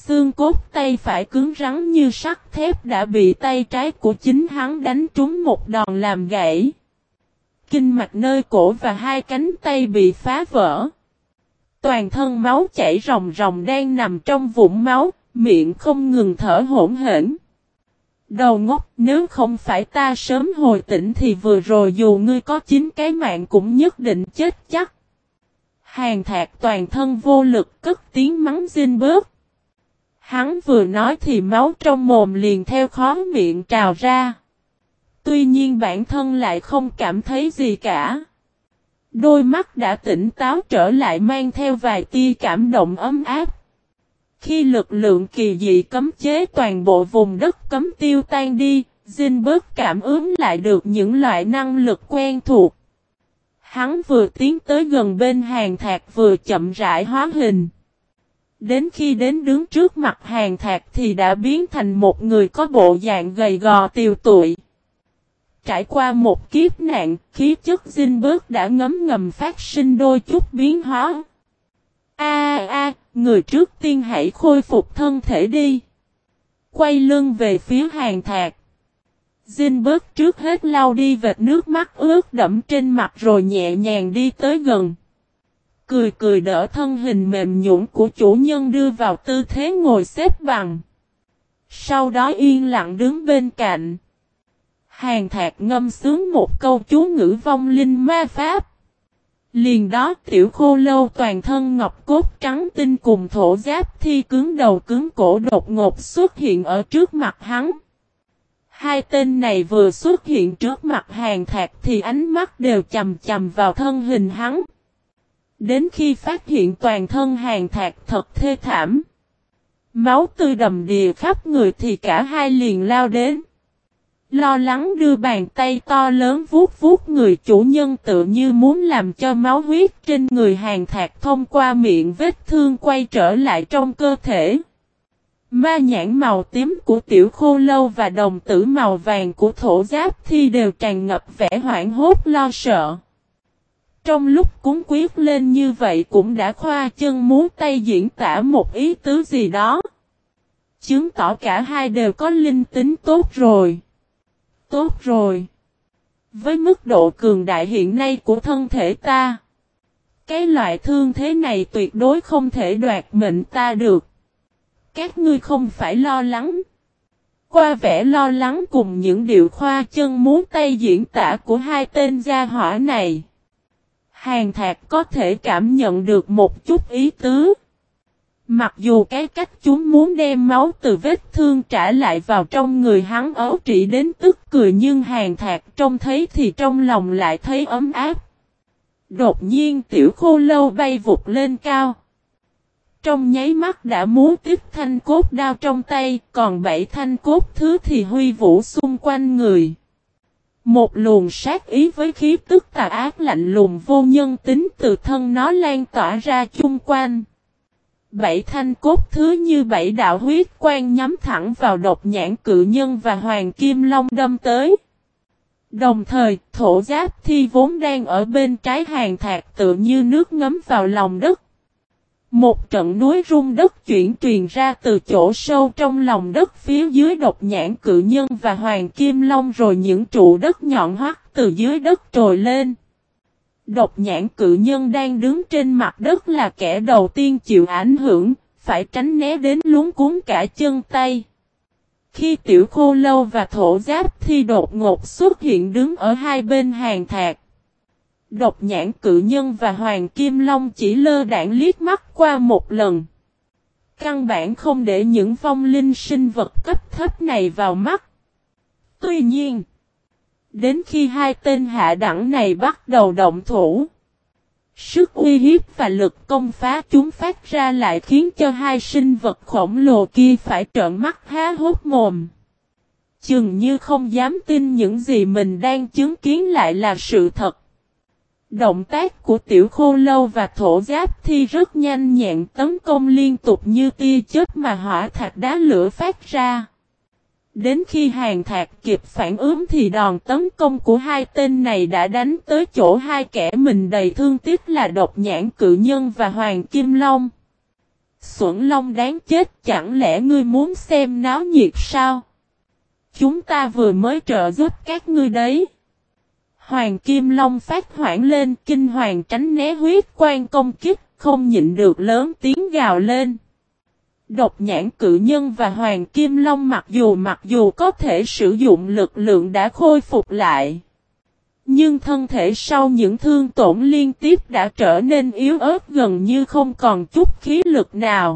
Xương cốt tay phải cứng rắn như sắt thép đã bị tay trái của chính hắn đánh trúng một đòn làm gãy. Kinh mạch nơi cổ và hai cánh tay bị phá vỡ. Toàn thân máu chảy ròng ròng đang nằm trong vũng máu, miệng không ngừng thở hổn hển. Đầu ngốc, nếu không phải ta sớm hồi tỉnh thì vừa rồi dù ngươi có 9 cái mạng cũng nhất định chết chắc. Hàn Thạc toàn thân vô lực cất tiếng mắng Zinberg. Hắn vừa nói thì máu trong mồm liền theo khóe miệng trào ra. Tuy nhiên bản thân lại không cảm thấy gì cả. Đôi mắt đã tỉnh táo trở lại mang theo vài tia cảm động ấm áp. Khi lực lượng kỳ dị cấm chế toàn bộ vùng đất cấm tiêu tan đi, Zinberg cảm ứng lại được những loại năng lực quen thuộc. Hắn vừa tiến tới gần bên Hàn Thạc vừa chậm rãi hóa hình. Đến khi đến đứng trước mặt Hàn Thạc thì đã biến thành một người có bộ dạng gầy gò tiều tụy. Trải qua một kiếp nạn, khí chất Zinberg đã ngấm ngầm phát sinh đôi chút biến hóa. Người trước tiên hãy khôi phục thân thể đi. Quay lưng về phía Hàn Thạc. Zinberg trước hết lau đi vệt nước mắt ướt đẫm trên mặt rồi nhẹ nhàng đi tới gần. Cười cười đỡ thân hình mềm nhũn của chủ nhân đưa vào tư thế ngồi xếp bằng. Sau đó yên lặng đứng bên cạnh. Hàn Thạc ngâm sướng một câu chú ngữ vong linh ma pháp. Liền đó Tiểu Khô Lâu toàn thân ngọc cốt trắng tinh cùng Thổ Giáp Thi cứng đầu cứng cổ đột ngột xuất hiện ở trước mặt hắn. Hai tên này vừa xuất hiện trước mặt Hàn Thạc thì ánh mắt đều chầm chầm vào thân hình hắn. Đến khi phát hiện toàn thân Hàn Thạc thật thê thảm. Máu tươi đầm đìa khắp người thì cả hai liền lao đến. Lo lắng đưa bàn tay to lớn vuốt vuốt người chủ nhân tự như muốn làm cho máu huyết trên người Hàn Thạc thông qua miệng vết thương quay trở lại trong cơ thể. Ma nhãn màu tím của Tiểu Khô Lâu và đồng tử màu vàng của Thổ Giáp Thi đều tràn ngập vẻ hoảng hốt lo sợ. Trong lúc cuống quyết lên như vậy cũng đã khoa chân múa tay diễn tả một ý tứ gì đó. Chứng tỏ cả hai đều có linh tính tốt rồi. Tốt rồi. Với mức độ cường đại hiện nay của thân thể ta, cái loại thương thế này tuyệt đối không thể đoạt mệnh ta được. Các ngươi không phải lo lắng. Qua vẻ lo lắng cùng những điệu khoa chân múa tay diễn tả của hai tên gia hỏa này, Hàn Thạc có thể cảm nhận được một chút ý tứ. Mặc dù cái cách chúng muốn đem máu từ vết thương trả lại vào trong người hắn ấu trĩ đến tức cười nhưng Hàn Thạc trông thấy thì trong lòng lại thấy ấm áp. Đột nhiên Tiểu Khô Lâu bay vụt lên cao. Trong nháy mắt đã múa tiếp thanh cốt đao trong tay, còn 7 thanh cốt thứ thì huy vũ xung quanh người. Một luồng sát ý với khí tức tà ác lạnh lùng vô nhân tính từ thân nó lan tỏa ra chung quanh. 7 thanh cốt thứ như 7 đạo huyết quang nhắm thẳng vào Độc Nhãn Cự Nhân và Hoàng Kim Long đâm tới. Đồng thời, Thổ Giáp Thi vốn đang ở bên trái Hàn Thạc tự như nước ngấm vào lòng đất. Một trận núi rung đất chuyển truyền ra từ chỗ sâu trong lòng đất phía dưới Độc Nhãn Cự Nhân và Hoàng Kim Long rồi những trụ đất nhọn hoắt từ dưới đất trồi lên. Độc Nhãn Cự Nhân đang đứng trên mặt đất là kẻ đầu tiên chịu ảnh hưởng, phải tránh né đến luống cuốn cả chân tay. Khi Tiểu Khô Lâu và Thổ Giáp Thi đột ngột xuất hiện đứng ở hai bên Hàn Thạc, Độc Nhãn Cự Nhân và Hoàng Kim Long chỉ lơ đãng liếc mắt qua một lần. Căn bản không để những vong linh sinh vật cấp thấp này vào mắt. Tuy nhiên, đến khi hai tên hạ đẳng này bắt đầu động thủ, sức uy hiếp và lực công phá chúng phát ra lại khiến cho hai sinh vật khổng lồ kia phải trợn mắt há hốc mồm. Chừng như không dám tin những gì mình đang chứng kiến lại là sự thật. Động tác của Tiểu Khô Lâu và Thổ Giáp Thi rất nhanh nhẹn tấn công liên tục như tia chớp mà hỏa thạch đá lửa phát ra. Đến khi Hàn Thạc kịp phản ứng thì đòn tấn công của hai tên này đã đánh tới chỗ hai kẻ mình đầy thương tiếc là Độc Nhãn Cự Nhân và Hoàng Kim Long. Xuẩn Long đáng chết, chẳng lẽ ngươi muốn xem náo nhiệt sao? Chúng ta vừa mới trợ giúp các ngươi đấy. Hoàng Kim Long phát hoảng lên, kinh hoàng tránh né huyết quan công kích, không nhịn được lớn tiếng gào lên. Độc Nhãn Cự Nhân và Hoàng Kim Long mặc dù có thể sử dụng lực lượng đã khôi phục lại, nhưng thân thể sau những thương tổn liên tiếp đã trở nên yếu ớt, gần như không còn chút khí lực nào.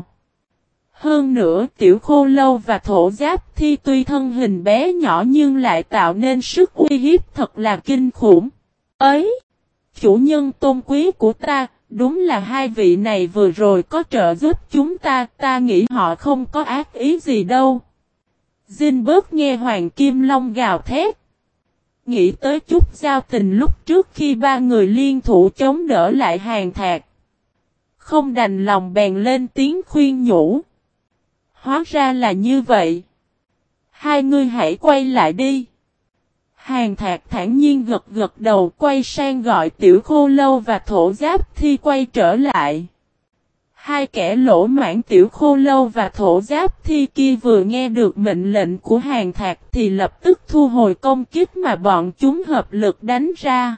Hơn nữa Tiểu Khô Lâu và Thổ Giáp Thi tuy thân hình bé nhỏ nhưng lại tạo nên sức uy hiếp thật là kinh khủng. Ấy! Chủ nhân tôn quý của ta, đúng là hai vị này vừa rồi có trợ giúp chúng ta nghĩ họ không có ác ý gì đâu. Zinberg nghe Hoàng Kim Long gào thét. Nghĩ tới chút giao tình lúc trước khi ba người liên thủ chống đỡ lại Hàn Thạc. Không đành lòng bèn lên tiếng khuyên nhủ. Hóa ra là như vậy. Hai ngươi hãy quay lại đi. Hàn Thạc thản nhiên gật gật đầu, quay sang gọi Tiểu Khô Lâu và Thổ Giáp Thi quay trở lại. Hai kẻ lỗ mãn Tiểu Khô Lâu và Thổ Giáp Thi kia vừa nghe được mệnh lệnh của Hàn Thạc thì lập tức thu hồi công kích mà bọn chúng hợp lực đánh ra.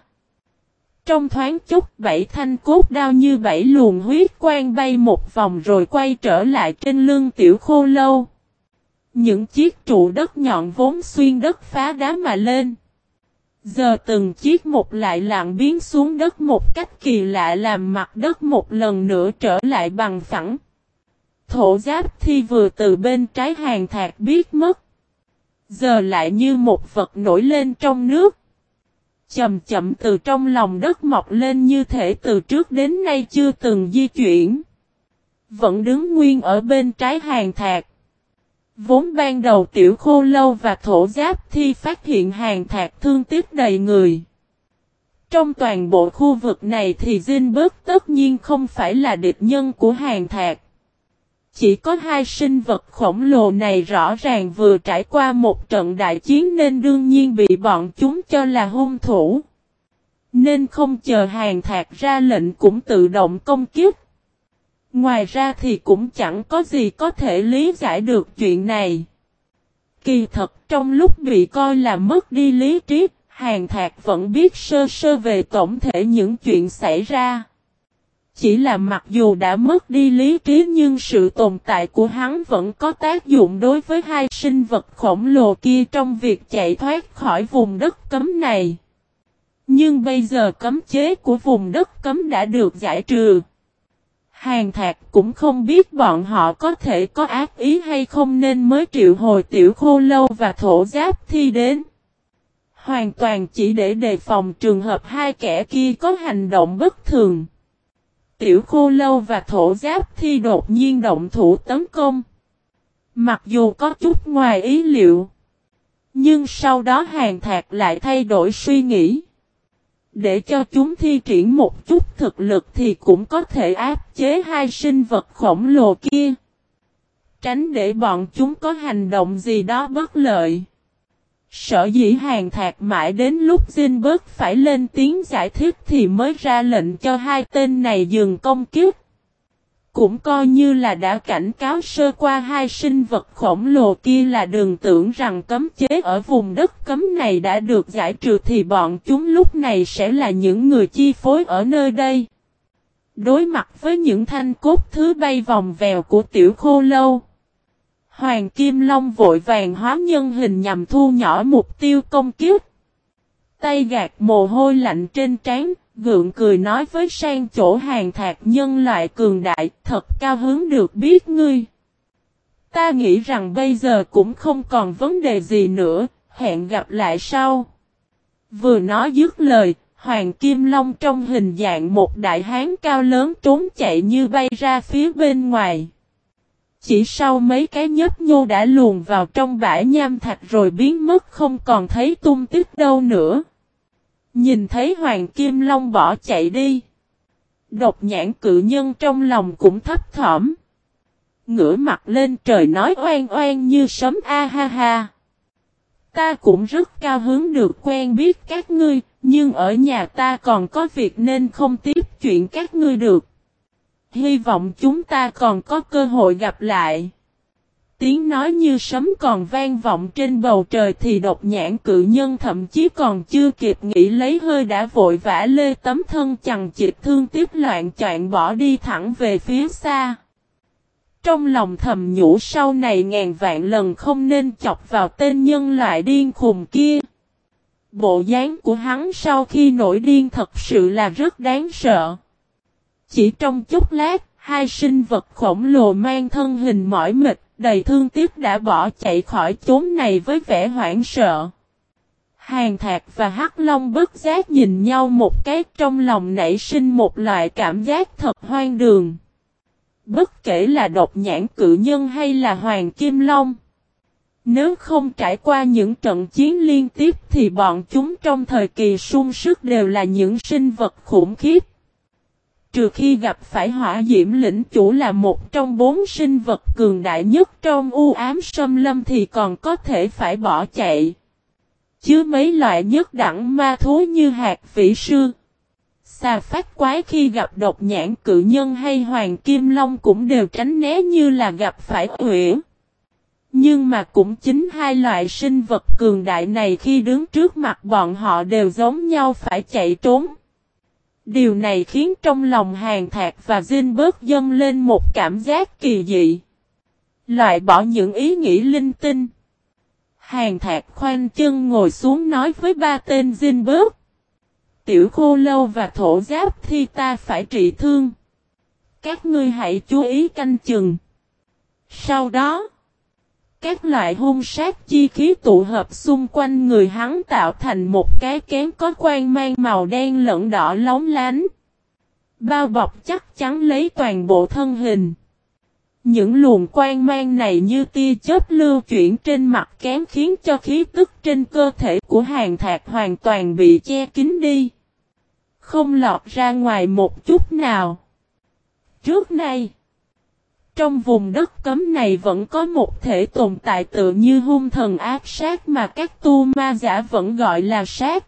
Trong thoáng chốc 7 thanh cốt đao như 7 luồng huyết quang bay một vòng rồi quay trở lại trên lưng Tiểu Khô Lâu. Những chiếc trụ đất nhọn vốn xuyên đất phá đá mà lên. Giờ từng chiếc một lại lặng biến xuống đất một cách kỳ lạ, làm mặt đất một lần nữa trở lại bằng phẳng. Thổ Giáp Thi vừa từ bên trái Hàn Thạc biết mất. Giờ lại như một vật nổi lên trong nước. Chậm chậm từ trong lòng đất mọc lên như thể từ trước đến nay chưa từng di chuyển. Vẫn đứng nguyên ở bên trái Hàn Thạc. Vốn ban đầu Tiểu Khô Lâu và Thổ Giáp Thi phát hiện Hàn Thạc thương tiếc đầy người. Trong toàn bộ khu vực này thì Zinberg tất nhiên không phải là địch nhân của Hàn Thạc. Chỉ có hai sinh vật khổng lồ này rõ ràng vừa trải qua một trận đại chiến nên đương nhiên bị bọn chúng cho là hung thủ. Nên không chờ Hàn Thạc ra lệnh cũng tự động công kích. Ngoài ra thì cũng chẳng có gì có thể lý giải được chuyện này. Kỳ thật trong lúc bị coi là mất đi lý trí, Hàn Thạc vẫn biết sơ sơ về tổng thể những chuyện xảy ra. Chỉ là mặc dù đã mất đi lý trí nhưng sự tồn tại của hắn vẫn có tác dụng đối với hai sinh vật khổng lồ kia trong việc chạy thoát khỏi vùng đất cấm này. Nhưng bây giờ cấm chế của vùng đất cấm đã được giải trừ. Hàn Thạc cũng không biết bọn họ có thể có ác ý hay không nên mới triệu hồi Tiểu Khô Lâu và Thổ Giáp Thi đến. Hoàn toàn chỉ để đề phòng trường hợp hai kẻ kia có hành động bất thường. Tiểu Khô Lâu và Thổ Giáp Thi đột nhiên động thủ tấn công. Mặc dù có chút ngoài ý liệu, nhưng sau đó Hàn Thạc lại thay đổi suy nghĩ. Để cho chúng thi triển một chút thực lực thì cũng có thể áp chế hai sinh vật khổng lồ kia. Tránh để bọn chúng có hành động gì đó bất lợi. Sở dĩ Hàn Thạc mãi đến lúc Zinberg phải lên tiếng giải thích thì mới ra lệnh cho hai tên này dừng công kích. Cũng coi như là đã cảnh cáo sơ qua hai sinh vật khổng lồ kia là đừng tưởng rằng cấm chế ở vùng đất cấm này đã được giải trừ thì bọn chúng lúc này sẽ là những người chi phối ở nơi đây. Đối mặt với những thanh cốt thứ bay vòng vèo của Tiểu Khô Lâu, Hoàng Kim Long vội vàng hóa nhân hình nhằm thu nhỏ mục tiêu công kích. Tay gạt mồ hôi lạnh trên trán, gượng cười nói với sang chỗ Hàn Thạc, nhân loại cường đại, thật cao hứng được biết ngươi. Ta nghĩ rằng bây giờ cũng không còn vấn đề gì nữa, hẹn gặp lại sau. Vừa nói dứt lời, Hoàng Kim Long trong hình dạng một đại hán cao lớn trốn chạy như bay ra phía bên ngoài. Chỉ sau mấy cái nhấp nhô đã luồn vào trong bãi nham thạch rồi biến mất không còn thấy tung tích đâu nữa. Nhìn thấy Hoàng Kim Long bỏ chạy đi, Độc Nhãn Cự Nhân trong lòng cũng thấp thỏm. Ngửa mặt lên trời nói oan oan như sấm a ha ha. Ta cũng rất cao hứng được quen biết các ngươi, nhưng ở nhà ta còn có việc nên không tiếp chuyện các ngươi được. Hy vọng chúng ta còn có cơ hội gặp lại. Tiếng nói như sấm còn vang vọng trên bầu trời thì Độc Nhãn cự nhân thậm chí còn chưa kịp nghĩ lấy hơi đã vội vã lê tấm thân chằng chịt thương tiếc loạn choạng bỏ đi thẳng về phía xa. Trong lòng thầm nhủ sau này ngàn vạn lần không nên chọc vào tên nhân loại điên khùng kia. Bộ dáng của hắn sau khi nổi điên thật sự là rất đáng sợ. Chỉ trong chốc lát, hai sinh vật khổng lồ mang thân hình mỏi mệt, đầy thương tiếc đã bỏ chạy khỏi chốn này với vẻ hoảng sợ. Hàn Thạc và Hắc Long bất giác nhìn nhau một cái, trong lòng nảy sinh một loại cảm giác thật hoang đường. Bất kể là Độc Nhãn cự nhân hay là Hoàng Kim Long, nếu không trải qua những trận chiến liên tiếp thì bọn chúng trong thời kỳ sung sức đều là những sinh vật khủng khiếp. Trừ khi gặp phải Hỏa Diễm lĩnh chủ là một trong 4 sinh vật cường đại nhất trong u ám xâm lâm thì còn có thể phải bỏ chạy. Chứ mấy loại nhất đẳng ma thú như hạt vĩ sư, xà phát quái khi gặp Độc Nhãn cự nhân hay Hoàng Kim Long cũng đều tránh né như là gặp phải uyển. Nhưng mà cũng chính hai loại sinh vật cường đại này khi đứng trước mặt bọn họ đều giống nhau phải chạy trốn. Điều này khiến trong lòng Hàn Thạc và Zinberg dâng lên một cảm giác kỳ dị. Loại bỏ những ý nghĩ linh tinh. Hàn Thạc khoanh chân ngồi xuống nói với ba tên Zinberg. Tiểu Khô Lâu và Thổ Giáp thì ta phải trị thương. Các ngươi hãy chú ý canh chừng. Sau đó, các loại hung sát chi khí tụ hợp xung quanh người hắn tạo thành một cái kén có quang mang màu đen lẫn đỏ lóng lánh. Bao bọc chắc chắn lấy toàn bộ thân hình. Những luồng quang mang này như tia chớp lưu chuyển trên mặt kén khiến cho khí tức trên cơ thể của Hàn Thạc hoàn toàn bị che kín đi. Không lọt ra ngoài một chút nào. Trước nay, trong vùng đất cấm này vẫn có một thể tồn tại tự như hung thần ác sát mà các tu ma giả vẫn gọi là sát.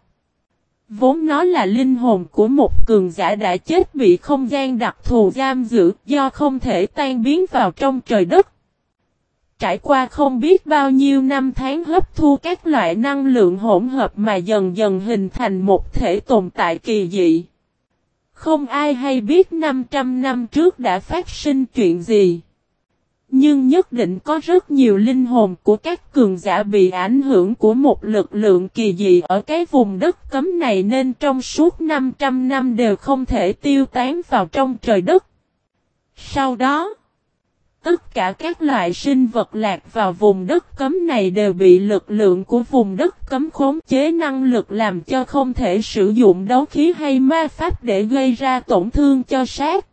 Vốn nó là linh hồn của một cường giả đã chết bị không gian đặc thù giam giữ do không thể tan biến vào trong trời đất. Trải qua không biết bao nhiêu năm tháng hấp thu các loại năng lượng hỗn hợp mà dần dần hình thành một thể tồn tại kỳ dị. Không ai hay biết 500 năm trước đã phát sinh chuyện gì. Nhưng nhất định có rất nhiều linh hồn của các cường giả bị ảnh hưởng của một lực lượng kỳ dị ở cái vùng đất cấm này nên trong suốt 500 năm đều không thể tiêu tán vào trong trời đất. Sau đó, tất cả các loại sinh vật lạc vào vùng đất cấm này đều bị lực lượng của vùng đất cấm khống chế năng lực làm cho không thể sử dụng đấu khí hay ma pháp để gây ra tổn thương cho sát.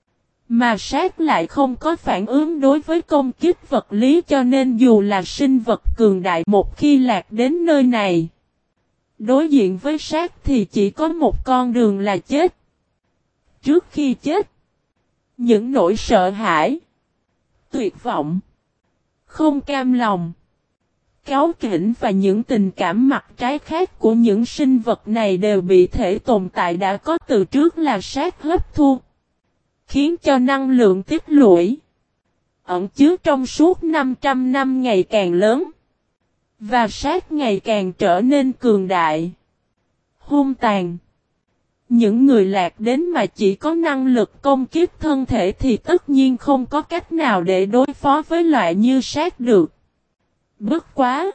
Mà sát lại không có phản ứng đối với công kích vật lý cho nên dù là sinh vật cường đại một khi lạc đến nơi này, đối diện với sát thì chỉ có một con đường là chết. Trước khi chết, những nỗi sợ hãi, tuyệt vọng, không cam lòng, cáu kỉnh và những tình cảm mặt trái khác của những sinh vật này đều bị thể tồn tại đã có từ trước là sát hấp thu, khiến cho năng lượng tích lũy ẩn chứa trong suốt 500 năm ngày càng lớn, và sát ngày càng trở nên cường đại, hung tàn. Những người lạc đến mà chỉ có năng lực công kích thân thể thì tất nhiên không có cách nào để đối phó với loại như sát được. Bất quá!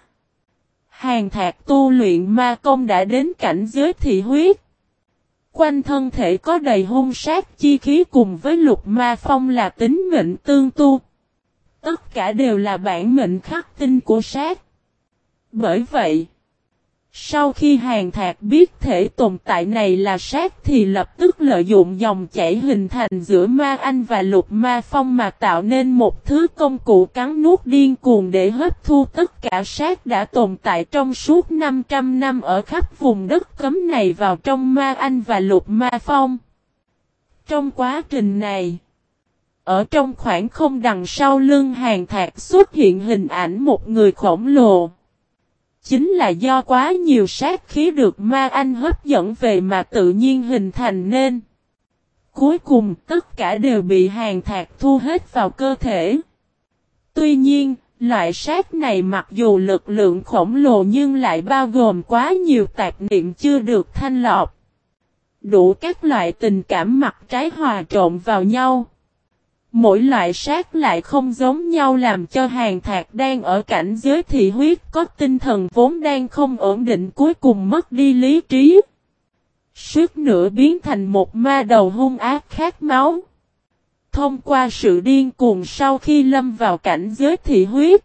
Hàn Thạc tu luyện ma công đã đến cảnh giới thị huyết. Quanh thân thể có đầy hung sát chi khí cùng với lục ma phong là tính mệnh tương tu. Tất cả đều là bản mệnh khắc tinh của sát. Bởi vậy, sau khi Hàn Thạc biết thể tồn tại này là sát thì lập tức lợi dụng dòng chảy hình thành giữa ma anh và lục ma phong mà tạo nên một thứ công cụ cắn nuốt điên cuồng để hấp thu tất cả sát đã tồn tại trong suốt 500 năm ở khắp vùng đất cấm này vào trong ma anh và lục ma phong. Trong quá trình này, ở trong khoảng không đằng sau lưng Hàn Thạc xuất hiện hình ảnh một người khổng lồ. Chính là do quá nhiều sát khí được ma anh hấp dẫn về mà tự nhiên hình thành nên. Cuối cùng tất cả đều bị Hàn Thạc thu hết vào cơ thể. Tuy nhiên, loại sát này mặc dù lực lượng khổng lồ nhưng lại bao gồm quá nhiều tạp niệm chưa được thanh lọc. Đủ các loại tình cảm mặt trái hòa trộn vào nhau. Mỗi loại sát lại không giống nhau làm cho Hàn Thạc đang ở cảnh giới thị huyết có tinh thần vốn đang không ổn định cuối cùng mất đi lý trí. Suýt nữa biến thành một ma đầu hung ác khát máu. Thông qua sự điên cuồng sau khi lâm vào cảnh giới thị huyết,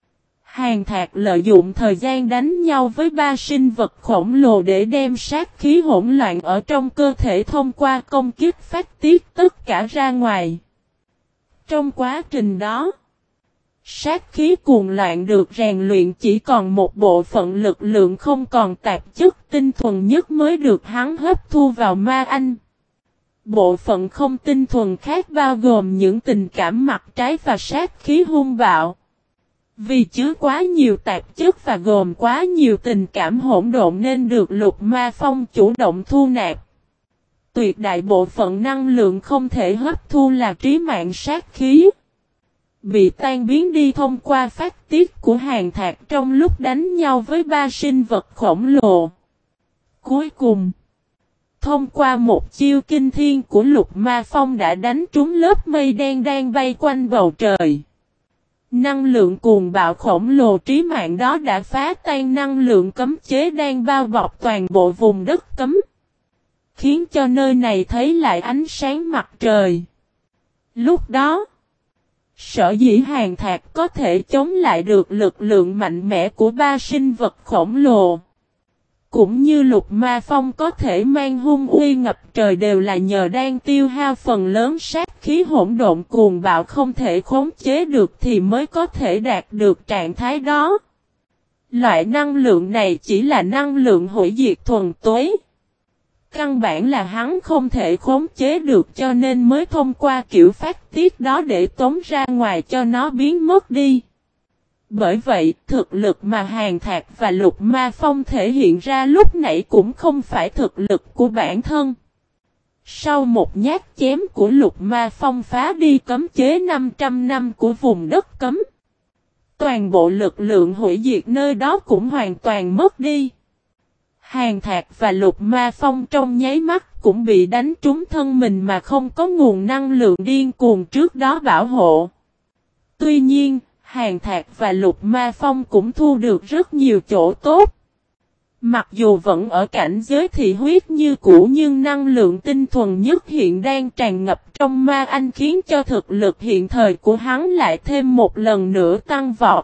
Hàn Thạc lợi dụng thời gian đánh nhau với ba sinh vật khổng lồ để đem sát khí hỗn loạn ở trong cơ thể thông qua công kích phát tiết tất cả ra ngoài. Trong quá trình đó, sát khí cuồng loạn được rèn luyện chỉ còn một bộ phận lực lượng không còn tạp chất tinh thuần nhất mới được hắn hấp thu vào ma anh. Bộ phận không tinh thuần khác bao gồm những tình cảm mặt trái và sát khí hung bạo. Vì chứa quá nhiều tạp chất và gồm quá nhiều tình cảm hỗn độn nên được Lục Ma Phong chủ động thu nạp. Tuyệt đại bộ phận năng lượng không thể hấp thu là trí mạng sát khí. Bị tan biến đi thông qua phát tiết của Hàn Thạc trong lúc đánh nhau với ba sinh vật khổng lồ. Cuối cùng, thông qua một chiêu kinh thiên của Lục Ma Phong đã đánh trúng lớp mây đen đang bay quanh bầu trời. Năng lượng cuồng bạo khổng lồ trí mạng đó đã phá tan năng lượng cấm chế đang bao bọc toàn bộ vùng đất cấm, khiến cho nơi này thấy lại ánh sáng mặt trời. Lúc đó, sở dĩ Hàn Thạc có thể chống lại được lực lượng mạnh mẽ của ba sinh vật khổng lồ, cũng như Lục Ma Phong có thể mang hung uy ngập trời đều là nhờ đang tiêu hao phần lớn sát khí hỗn độn cuồng bạo không thể khống chế được thì mới có thể đạt được trạng thái đó. Loại năng lượng này chỉ là năng lượng hủy diệt thuần túy. Căn bản là hắn không thể khống chế được cho nên mới thông qua kiểu phát tiết đó để tống ra ngoài cho nó biến mất đi. Bởi vậy, thực lực mà Hàn Thạc và Lục Ma Phong thể hiện ra lúc nãy cũng không phải thực lực của bản thân. Sau một nhát chém của Lục Ma Phong phá đi cấm chế 500 năm của vùng đất cấm, toàn bộ lực lượng hủy diệt nơi đó cũng hoàn toàn mất đi. Hàn Thạc và Lục Ma Phong trong nháy mắt cũng bị đánh trúng thân mình mà không có nguồn năng lượng điên cuồng trước đó bảo hộ. Tuy nhiên, Hàn Thạc và Lục Ma Phong cũng thu được rất nhiều chỗ tốt. Mặc dù vẫn ở cảnh giới thị huyết như cũ nhưng năng lượng tinh thuần nhất hiện đang tràn ngập trong ma anh khiến cho thực lực hiện thời của hắn lại thêm một lần nữa tăng vọt.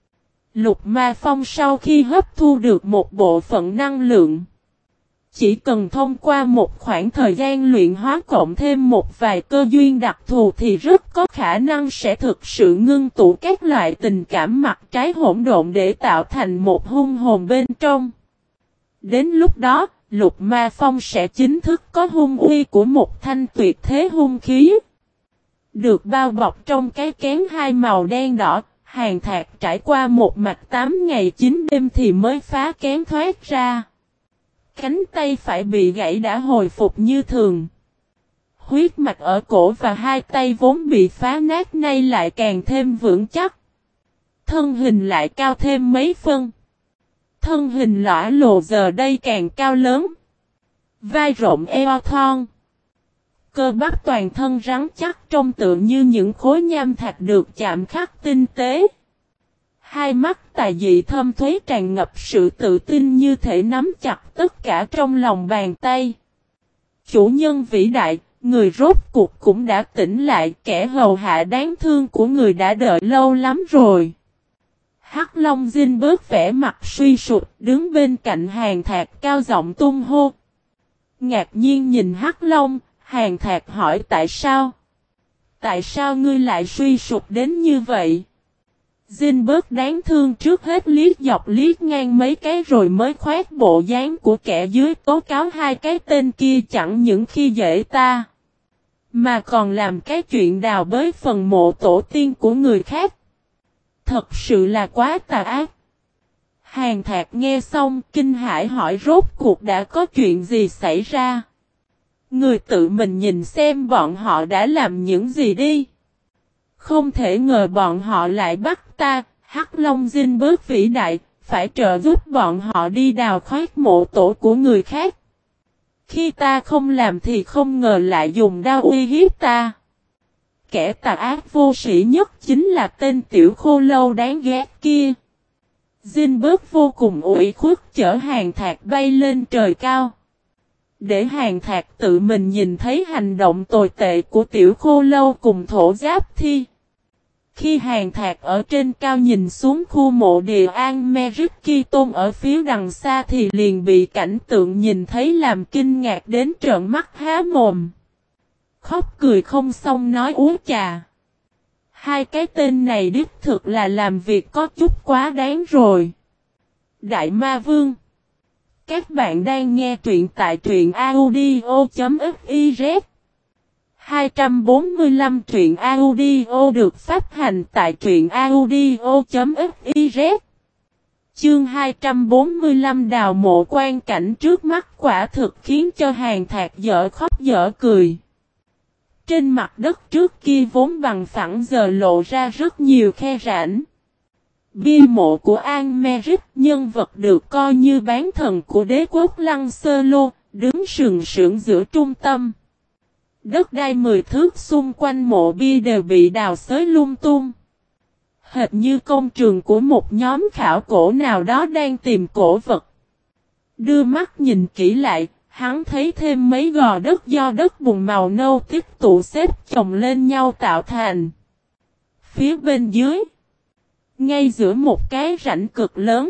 Lục Ma Phong sau khi hấp thu được một bộ phận năng lượng, chỉ cần thông qua một khoảng thời gian luyện hóa cộng thêm một vài cơ duyên đặc thù thì rất có khả năng sẽ thực sự ngưng tụ các loại tình cảm mặt trái hỗn độn để tạo thành một hung hồn bên trong. Đến lúc đó, Lục Ma Phong sẽ chính thức có hung uy của một thanh tuyệt thế hung khí. Được bao bọc trong cái kén hai màu đen đỏ, Hàn Thạc trải qua một mạch 8 ngày 9 đêm thì mới phá kén thoát ra. Cánh tay phải bị gãy đã hồi phục như thường. Huyết mạch ở cổ và hai tay vốn bị phá nát nay lại càng thêm vững chắc. Thân hình lại cao thêm mấy phân. Thân hình lõa lồ giờ đây càng cao lớn. Vai rộng eo thon. Cơ bắp toàn thân rắn chắc trông tựa như những khối nham thạch được chạm khắc tinh tế. Hai mắt tài dị thâm thúy tràn ngập sự tự tin như thể nắm chặt tất cả trong lòng bàn tay. Chủ nhân vĩ đại, người rốt cuộc cũng đã tỉnh lại, kẻ hầu hạ đáng thương của người đã đợi lâu lắm rồi. Hắc Long Dinh bớt vẻ mặt suy sụp, đứng bên cạnh Hàn Thạc cao giọng tung hô. Ngạc nhiên nhìn Hắc Long, Hàn Thạc hỏi tại sao? Tại sao ngươi lại suy sụp đến như vậy? Dinh bớt đáng thương trước hết liếc dọc liếc ngang mấy cái rồi mới khoét bộ dáng của kẻ dưới tố cáo hai cái tên kia chẳng những khi dễ ta, mà còn làm cái chuyện đào bới phần mộ tổ tiên của người khác. Thật sự là quá tà ác. Hàn Thạc nghe xong kinh hãi hỏi rốt cuộc đã có chuyện gì xảy ra. Người tự mình nhìn xem bọn họ đã làm những gì đi. Không thể ngờ bọn họ lại bắt ta, Hắc Long Dinh bớt vĩ đại, phải trợ giúp bọn họ đi đào khoét mộ tổ của người khác. Khi ta không làm thì không ngờ lại dùng đao uy hiếp ta. Kẻ tà ác vô sĩ nhất chính là tên tiểu khô lâu đáng ghét kia. Dinh bớt vô cùng ủy khuất chở Hàn Thạc bay lên trời cao. Để Hàn Thạc tự mình nhìn thấy hành động tồi tệ của tiểu khô lâu cùng thổ giáp thi. Khi Hàn Thạc ở trên cao nhìn xuống khu mộ địa An Merrick Tôn ở phía đằng xa thì liền bị cảnh tượng nhìn thấy làm kinh ngạc đến trợn mắt há mồm. Khóc cười không xong nói úa chà. Hai cái tên này đích thực là làm việc có chút quá đáng rồi. Đại Ma Vương. Các bạn đang nghe truyện tại truyện audio.fiz 245 truyện audio được phát hành tại truyện audio.fiz. Chương 245 đào mộ quan cảnh trước mắt quả thực khiến cho Hàn Thạc dở khóc dở cười. Trên mặt đất trước kia vốn bằng phẳng giờ lộ ra rất nhiều khe rãnh. Bia mộ của An Merrick, nhân vật được coi như bán thần của đế quốc Lăng Sơ Lô, đứng sừng sững giữa trung tâm. Đất đai 10 thước xung quanh mộ bia đều bị đào xới lung tung. Hệt như công trường của một nhóm khảo cổ nào đó đang tìm cổ vật. Đưa mắt nhìn kỹ lại, hắn thấy thêm mấy gò đất do đất bùn màu nâu tích tụ xếp chồng lên nhau tạo thành. Phía bên dưới, ngay giữa một cái rãnh cực lớn,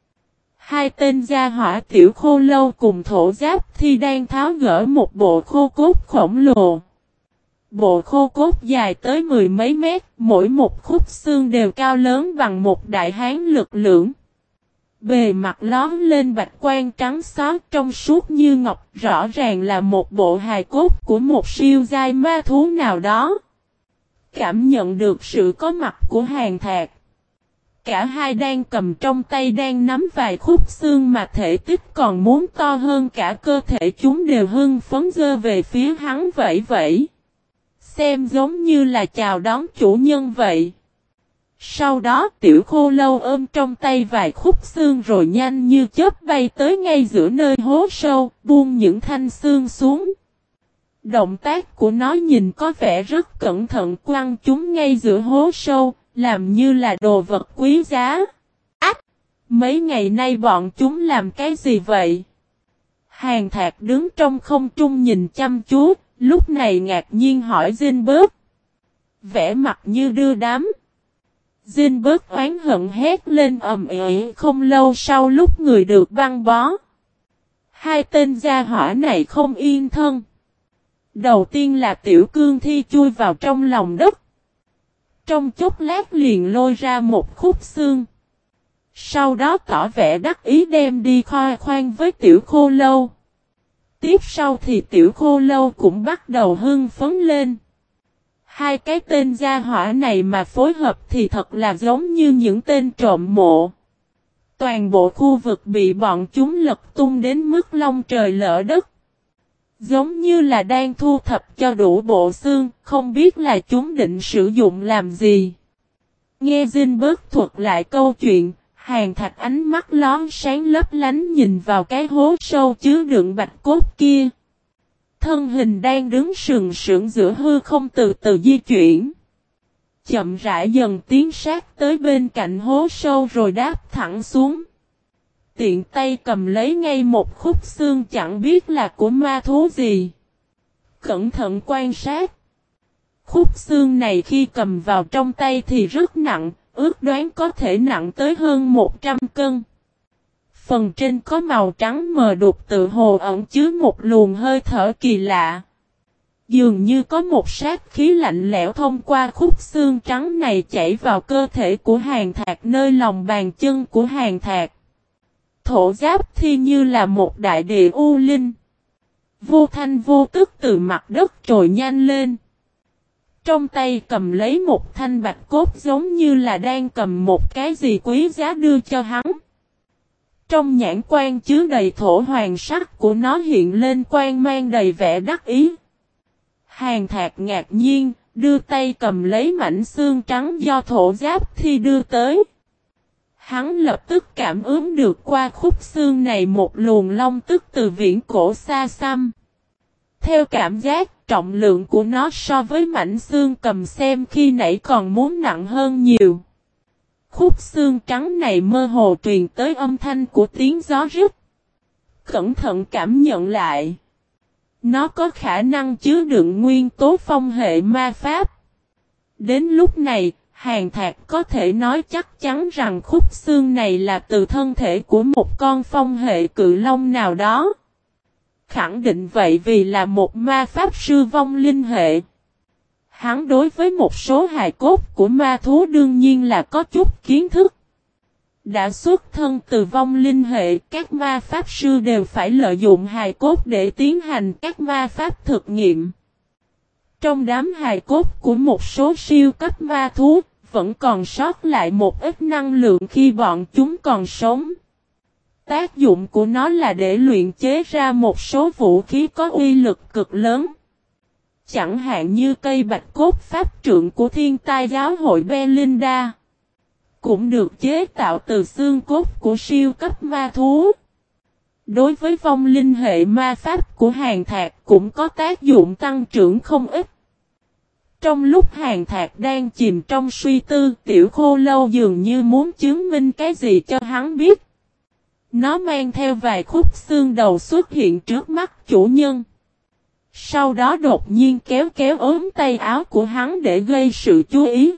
hai tên gia hỏa tiểu khô lâu cùng thổ giáp thi đang tháo gỡ một bộ khô cốt khổng lồ. Bộ khô cốt dài tới mười mấy mét, mỗi một khúc xương đều cao lớn bằng một đại hán lực lưỡng. Bề mặt lóm lên bạch quan trắng xóa trong suốt như ngọc, rõ ràng là một bộ hài cốt của một siêu giai ma thú nào đó. Cảm nhận được sự có mặt của Hàn Thạc. Cả hai đang cầm trong tay đang nắm vài khúc xương mà thể tích còn muốn to hơn cả cơ thể chúng đều hưng phấn giơ về phía hắn vẫy vẫy. Xem giống như là chào đón chủ nhân vậy. Sau đó tiểu khô lâu ôm trong tay vài khúc xương rồi nhanh như chớp bay tới ngay giữa nơi hố sâu, buông những thanh xương xuống. Động tác của nó nhìn có vẻ rất cẩn thận quăng chúng ngay giữa hố sâu, làm như là đồ vật quý giá. Ách! Mấy ngày nay bọn chúng làm cái gì vậy? Hàn Thạc đứng trong không trung nhìn chăm chú, lúc này ngạc nhiên hỏi Zinberg. Vẻ mặt như đưa đám. Zinberg oán hận hét lên ầm ĩ không lâu sau lúc người được băng bó. Hai tên gia hỏa này không yên thân. Đầu tiên là tiểu cương thi chui vào trong lòng đất. Trong chốc lát liền lôi ra một khúc xương. Sau đó tỏ vẻ đắc ý đem đi khoe khoang với tiểu khô lâu. Tiếp sau thì tiểu khô lâu cũng bắt đầu hưng phấn lên. Hai cái tên gia hỏa này mà phối hợp thì thật là giống như những tên trộm mộ. Toàn bộ khu vực bị bọn chúng lật tung đến mức long trời lỡ đất. Giống như là đang thu thập cho đủ bộ xương, không biết là chúng định sử dụng làm gì. Nghe Zinberg thuật lại câu chuyện, Hàn Thạc ánh mắt lón sáng lấp lánh nhìn vào cái hố sâu chứa đựng bạch cốt kia. Thân hình đang đứng sừng sững giữa hư không từ từ di chuyển. Chậm rãi dần tiến sát tới bên cạnh hố sâu rồi đáp thẳng xuống. Tiện tay cầm lấy ngay một khúc xương chẳng biết là của ma thú gì. Cẩn thận quan sát. Khúc xương này khi cầm vào trong tay thì rất nặng, ước đoán có thể nặng tới hơn 100 cân. Phần trên có màu trắng mờ đục tự hồ ẩn chứa một luồng hơi thở kỳ lạ. Dường như có một sát khí lạnh lẽo thông qua khúc xương trắng này chảy vào cơ thể của Hàn Thạc nơi lòng bàn chân của Hàn Thạc. Thổ giáp thi như là một đại địa u linh. Vô thanh vô tức từ mặt đất trồi nhanh lên. Trong tay cầm lấy một thanh bạch cốt giống như là đang cầm một cái gì quý giá đưa cho hắn. Trong nhãn quan chứa đầy thổ hoàng sắc của nó hiện lên quang mang đầy vẻ đắc ý. Hàn Thạc ngạc nhiên, đưa tay cầm lấy mảnh xương trắng do thổ giáp thi đưa tới. Hắn lập tức cảm ứng được qua khúc xương này một luồng long tức từ viễn cổ xa xăm. Theo cảm giác, trọng lượng của nó so với mảnh xương cầm xem khi nãy còn muốn nặng hơn nhiều. Khúc xương trắng này mơ hồ truyền tới âm thanh của tiếng gió rít. Cẩn thận cảm nhận lại. Nó có khả năng chứa đựng nguyên tố phong hệ ma pháp. Đến lúc này, Hàn Thạc có thể nói chắc chắn rằng khúc xương này là từ thân thể của một con phong hệ cự long nào đó. Khẳng định vậy vì là một ma pháp sư vong linh hệ. Hắn đối với một số hài cốt của ma thú đương nhiên là có chút kiến thức. Đã xuất thân từ vong linh hệ, các ma pháp sư đều phải lợi dụng hài cốt để tiến hành các ma pháp thực nghiệm. Trong đám hài cốt của một số siêu cấp ma thú, vẫn còn sót lại một ít năng lượng khi bọn chúng còn sống. Tác dụng của nó là để luyện chế ra một số vũ khí có uy lực cực lớn. Chẳng hạn như cây bạch cốt pháp trượng của thiên tai giáo hội Belinda. Cũng được chế tạo từ xương cốt của siêu cấp ma thú. Đối với vong linh hệ ma pháp của Hàn Thạc cũng có tác dụng tăng trưởng không ít. Trong lúc Hàn Thạc đang chìm trong suy tư, Tiểu Khô Lâu dường như muốn chứng minh cái gì cho hắn biết. Nó mang theo vài khúc xương đầu xuất hiện trước mắt chủ nhân. Sau đó đột nhiên kéo kéo ốm tay áo của hắn để gây sự chú ý.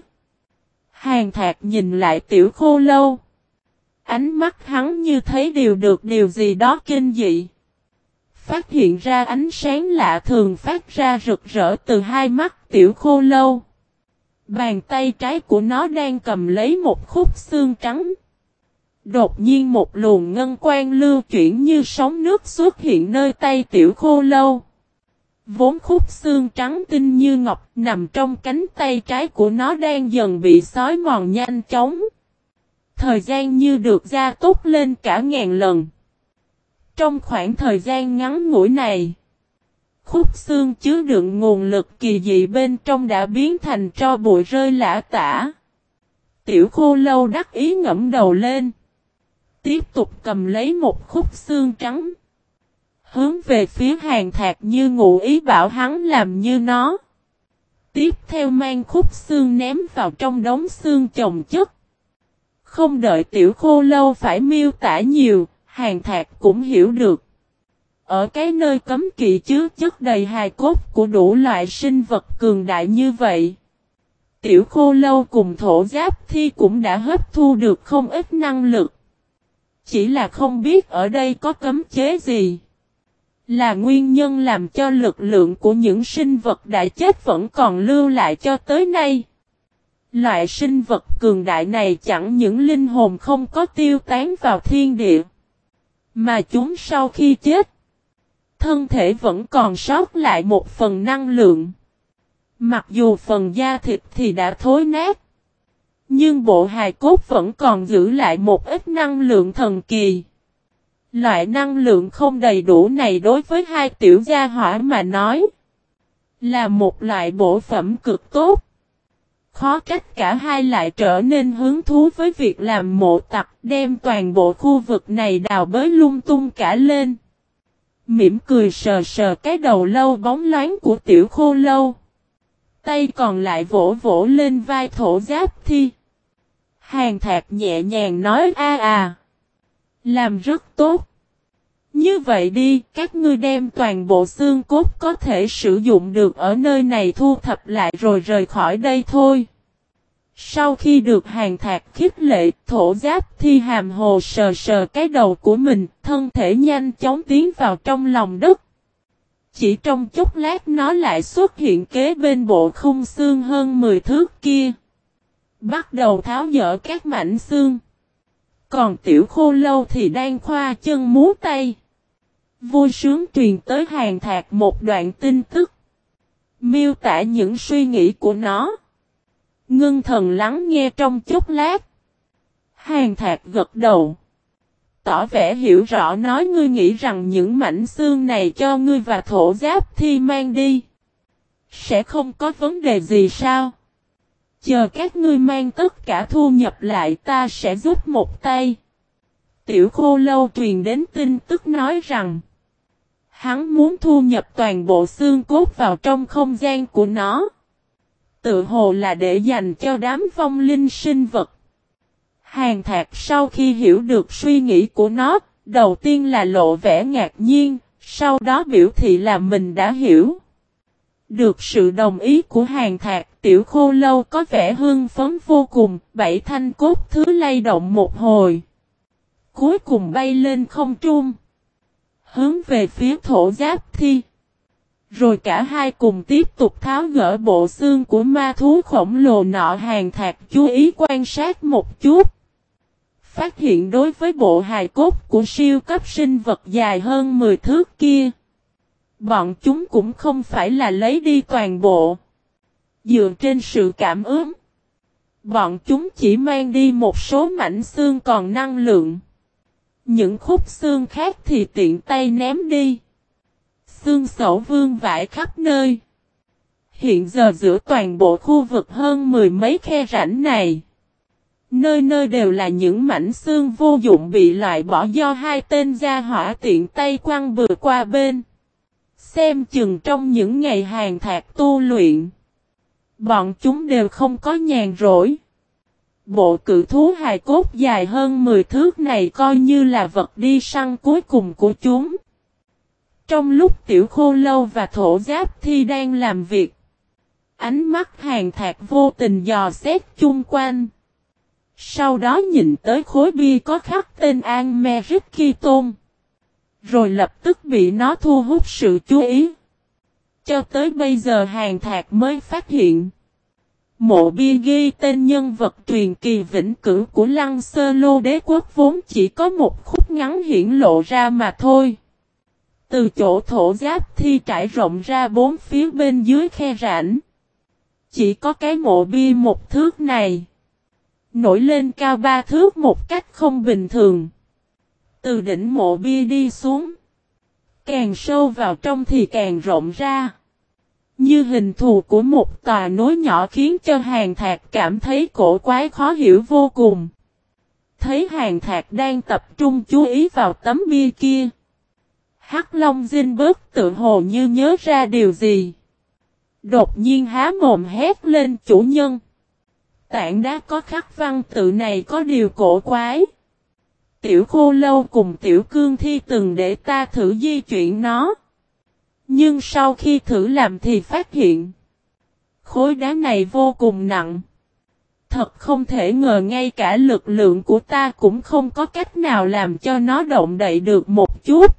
Hàn Thạc nhìn lại Tiểu Khô Lâu. Ánh mắt hắn như thấy điều gì đó kinh dị. Phát hiện ra ánh sáng lạ thường phát ra rực rỡ từ hai mắt Tiểu Khô Lâu. Bàn tay trái của nó đang cầm lấy một khúc xương trắng. Đột nhiên một luồng ngân quang lưu chuyển như sóng nước xuất hiện nơi tay Tiểu Khô Lâu. Vốn khúc xương trắng tinh như ngọc nằm trong cánh tay trái của nó đang dần bị xói mòn nhanh chóng. Thời gian như được gia tốc lên cả ngàn lần. Trong khoảng thời gian ngắn ngủi này, khúc xương chứa đựng nguồn lực kỳ dị bên trong đã biến thành tro bụi rơi lả tả. Tiểu Khô Lâu đắc ý ngẫm đầu lên. Tiếp tục cầm lấy một khúc xương trắng. Hướng về phía Hàn Thạc như ngụ ý bảo hắn làm như nó. Tiếp theo mang khúc xương ném vào trong đống xương chồng chất. Không đợi Tiểu Khô Lâu phải miêu tả nhiều, Hàn Thạc cũng hiểu được. Ở cái nơi cấm kỵ chứa chất đầy hài cốt của đủ loại sinh vật cường đại như vậy. Tiểu Khô Lâu cùng thổ giáp thi cũng đã hấp thu được không ít năng lực. Chỉ là không biết ở đây có cấm chế gì. Là nguyên nhân làm cho lực lượng của những sinh vật đã chết vẫn còn lưu lại cho tới nay. Loại sinh vật cường đại này chẳng những linh hồn không có tiêu tán vào thiên địa. Mà chúng sau khi chết, thân thể vẫn còn sót lại một phần năng lượng. Mặc dù phần da thịt thì đã thối nát. Nhưng bộ hài cốt vẫn còn giữ lại một ít năng lượng thần kỳ. Loại năng lượng không đầy đủ này đối với hai tiểu gia hỏa mà nói là một loại bổ phẩm cực tốt. Khó trách cả hai lại trở nên hứng thú với việc làm mộ tặc đem toàn bộ khu vực này đào bới lung tung cả lên. Mỉm cười sờ sờ cái đầu lâu bóng loáng của Tiểu Khô Lâu. Tay còn lại vỗ vỗ lên vai thổ giáp thi. Hàn Thạc nhẹ nhàng nói làm rất tốt. Như vậy đi, các ngươi đem toàn bộ xương cốt có thể sử dụng được ở nơi này thu thập lại rồi rời khỏi đây thôi. Sau khi được Hàn Thạc khích lệ, thổ giáp thi hàm hồ sờ sờ cái đầu của mình, thân thể nhanh chóng tiến vào trong lòng đất. Chỉ trong chốc lát nó lại xuất hiện kế bên bộ khung xương hơn 10 thước kia. Bắt đầu tháo dỡ các mảnh xương. Còn Tiểu Khô Lâu thì đang khoa chân múa tay. Vui sướng truyền tới Hàn Thạc một đoạn tin tức. Miêu tả những suy nghĩ của nó. Ngưng thần lắng nghe trong chốc lát. Hàn Thạc gật đầu. tỏ vẻ hiểu rõ nói ngươi nghĩ rằng những mảnh xương này cho ngươi và Thổ Giáp Thi mang đi. Sẽ không có vấn đề gì sao? Chờ các ngươi mang tất cả thu nhập lại ta sẽ giúp một tay. Tiểu Khô Lâu truyền đến tin tức nói rằng hắn muốn thu nhập toàn bộ xương cốt vào trong không gian của nó. Tự hồ là để dành cho đám vong linh sinh vật. Hàn Thạc sau khi hiểu được suy nghĩ của nó, đầu tiên là lộ vẻ ngạc nhiên, sau đó biểu thị là mình đã hiểu. Được sự đồng ý của Hàn Thạc, Tiểu Khô Lâu có vẻ hưng phấn vô cùng, 7 thanh cốt thứ lay động một hồi. Cuối cùng bay lên không trung. Hướng về phía Thổ Giáp Thi. Rồi cả hai cùng tiếp tục tháo gỡ bộ xương của ma thú khổng lồ nọ. Hàn Thạc chú ý quan sát một chút. Phát hiện đối với bộ hài cốt của siêu cấp sinh vật dài hơn 10 thước kia. Bọn chúng cũng không phải là lấy đi toàn bộ. Dựa trên sự cảm ứng. Bọn chúng chỉ mang đi một số mảnh xương còn năng lượng. Những khúc xương khác thì tiện tay ném đi. Xương sẩu vương vãi khắp nơi. Hiện giờ giữa toàn bộ khu vực hơn 10 mấy khe rãnh này. Nơi nơi đều là những mảnh xương vô dụng bị loại bỏ do hai tên gia hỏa tiện tay quăng bừa qua bên. Xem chừng trong những ngày Hàn Thạc tu luyện. Bọn chúng đều không có nhàn rỗi. Bộ cự thú hài cốt dài hơn 10 thước này coi như là vật đi săn cuối cùng của chúng. Trong lúc Tiểu Khô Lâu và Thổ Giáp Thi đang làm việc. Ánh mắt Hàn Thạc vô tình dò xét chung quanh. Sau đó nhìn tới khối bia có khắc tên An-me-rik Ki-tôn. Rồi lập tức bị nó thu hút sự chú ý. Cho tới bây giờ Hàn Thạc mới phát hiện. Mộ bia ghi tên nhân vật truyền kỳ vĩnh cửu của Lăng Sơ Lô Đế Quốc vốn chỉ có một khúc ngắn hiển lộ ra mà thôi. Từ chỗ Thổ Giáp Thi trải rộng ra bốn phía bên dưới khe rãnh. Chỉ có cái mộ bia một thước này. Nổi lên cao 3 thước một cách không bình thường. Từ đỉnh mộ bia đi xuống. Càng sâu vào trong thì càng rộng ra. Như hình thù của một tòa núi nhỏ khiến cho Hàn Thạc cảm thấy cổ quái khó hiểu vô cùng. Thấy Hàn Thạc đang tập trung chú ý vào tấm bia kia. Hắc Long Zinberg tự hồ như nhớ ra điều gì. Đột nhiên há mồm hét lên chủ nhân. Tảng đá có khắc văn tự này có điều cổ quái. Tiểu Khô Lâu cùng Tiểu Cương Thi từng để ta thử di chuyển nó. Nhưng sau khi thử làm thì phát hiện. Khối đá này vô cùng nặng. Thật không thể ngờ ngay cả lực lượng của ta cũng không có cách nào làm cho nó động đậy được một chút.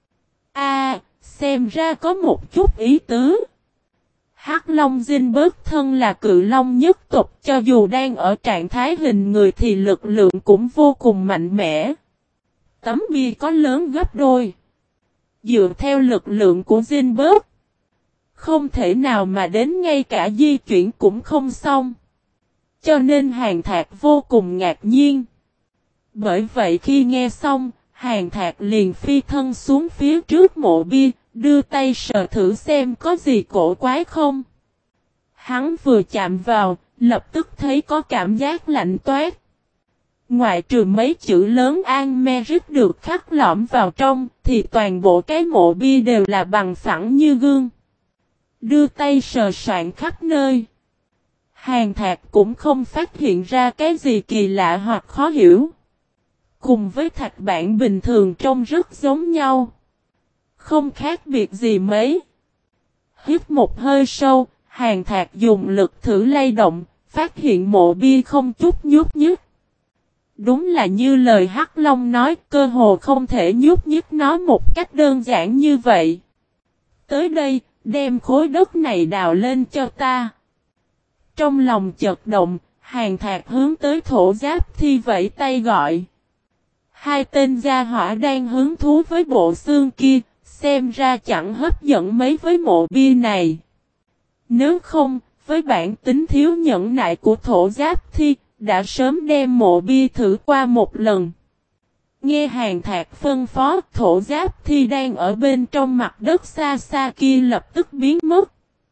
Xem ra có một chút ý tứ. Hắc Long Zinberg thân là cự long nhất tộc, cho dù đang ở trạng thái hình người thì lực lượng cũng vô cùng mạnh mẽ. Tấm bia có lớn gấp đôi. Dựa theo lực lượng của Zinberg, không thể nào mà đến ngay cả di chuyển cũng không xong. Cho nên Hàn Thạc vô cùng ngạc nhiên. Bởi vậy khi nghe xong, Hàn Thạc liền phi thân xuống phía trước mộ bia, đưa tay sờ thử xem có gì cổ quái không. Hắn vừa chạm vào, lập tức thấy có cảm giác lạnh toát. Ngoại trừ mấy chữ lớn An-me-rik được khắc lõm vào trong, thì toàn bộ cái mộ bia đều là bằng phẳng như gương. Đưa tay sờ soạn khắp nơi. Hàn Thạc cũng không phát hiện ra cái gì kỳ lạ hoặc khó hiểu. Cùng với thạch bản bình thường trông rất giống nhau. Không khác biệt gì mấy. Hít một hơi sâu, Hàn Thạc dùng lực thử lay động, phát hiện mộ bia không chút nhúc nhích. Đúng là như lời Hắc Long nói, cơ hồ không thể nhúc nhích nó một cách đơn giản như vậy. Tới đây, đem khối đất này đào lên cho ta. Trong lòng chợt động, Hàn Thạc hướng tới Thổ Giáp Thi vẫy tay gọi. Hai tên gia hỏa đang hứng thú với bộ xương kia, xem ra chẳng hấp dẫn mấy với mộ bia này. Nếu không, với bản tính thiếu nhẫn nại của Thổ Giáp Thi, đã sớm đem mộ bia thử qua một lần. Nghe Hàn Thạc phân phó, thổ giáp thi đang ở bên trong mặt đất xa xa kia lập tức biến mất.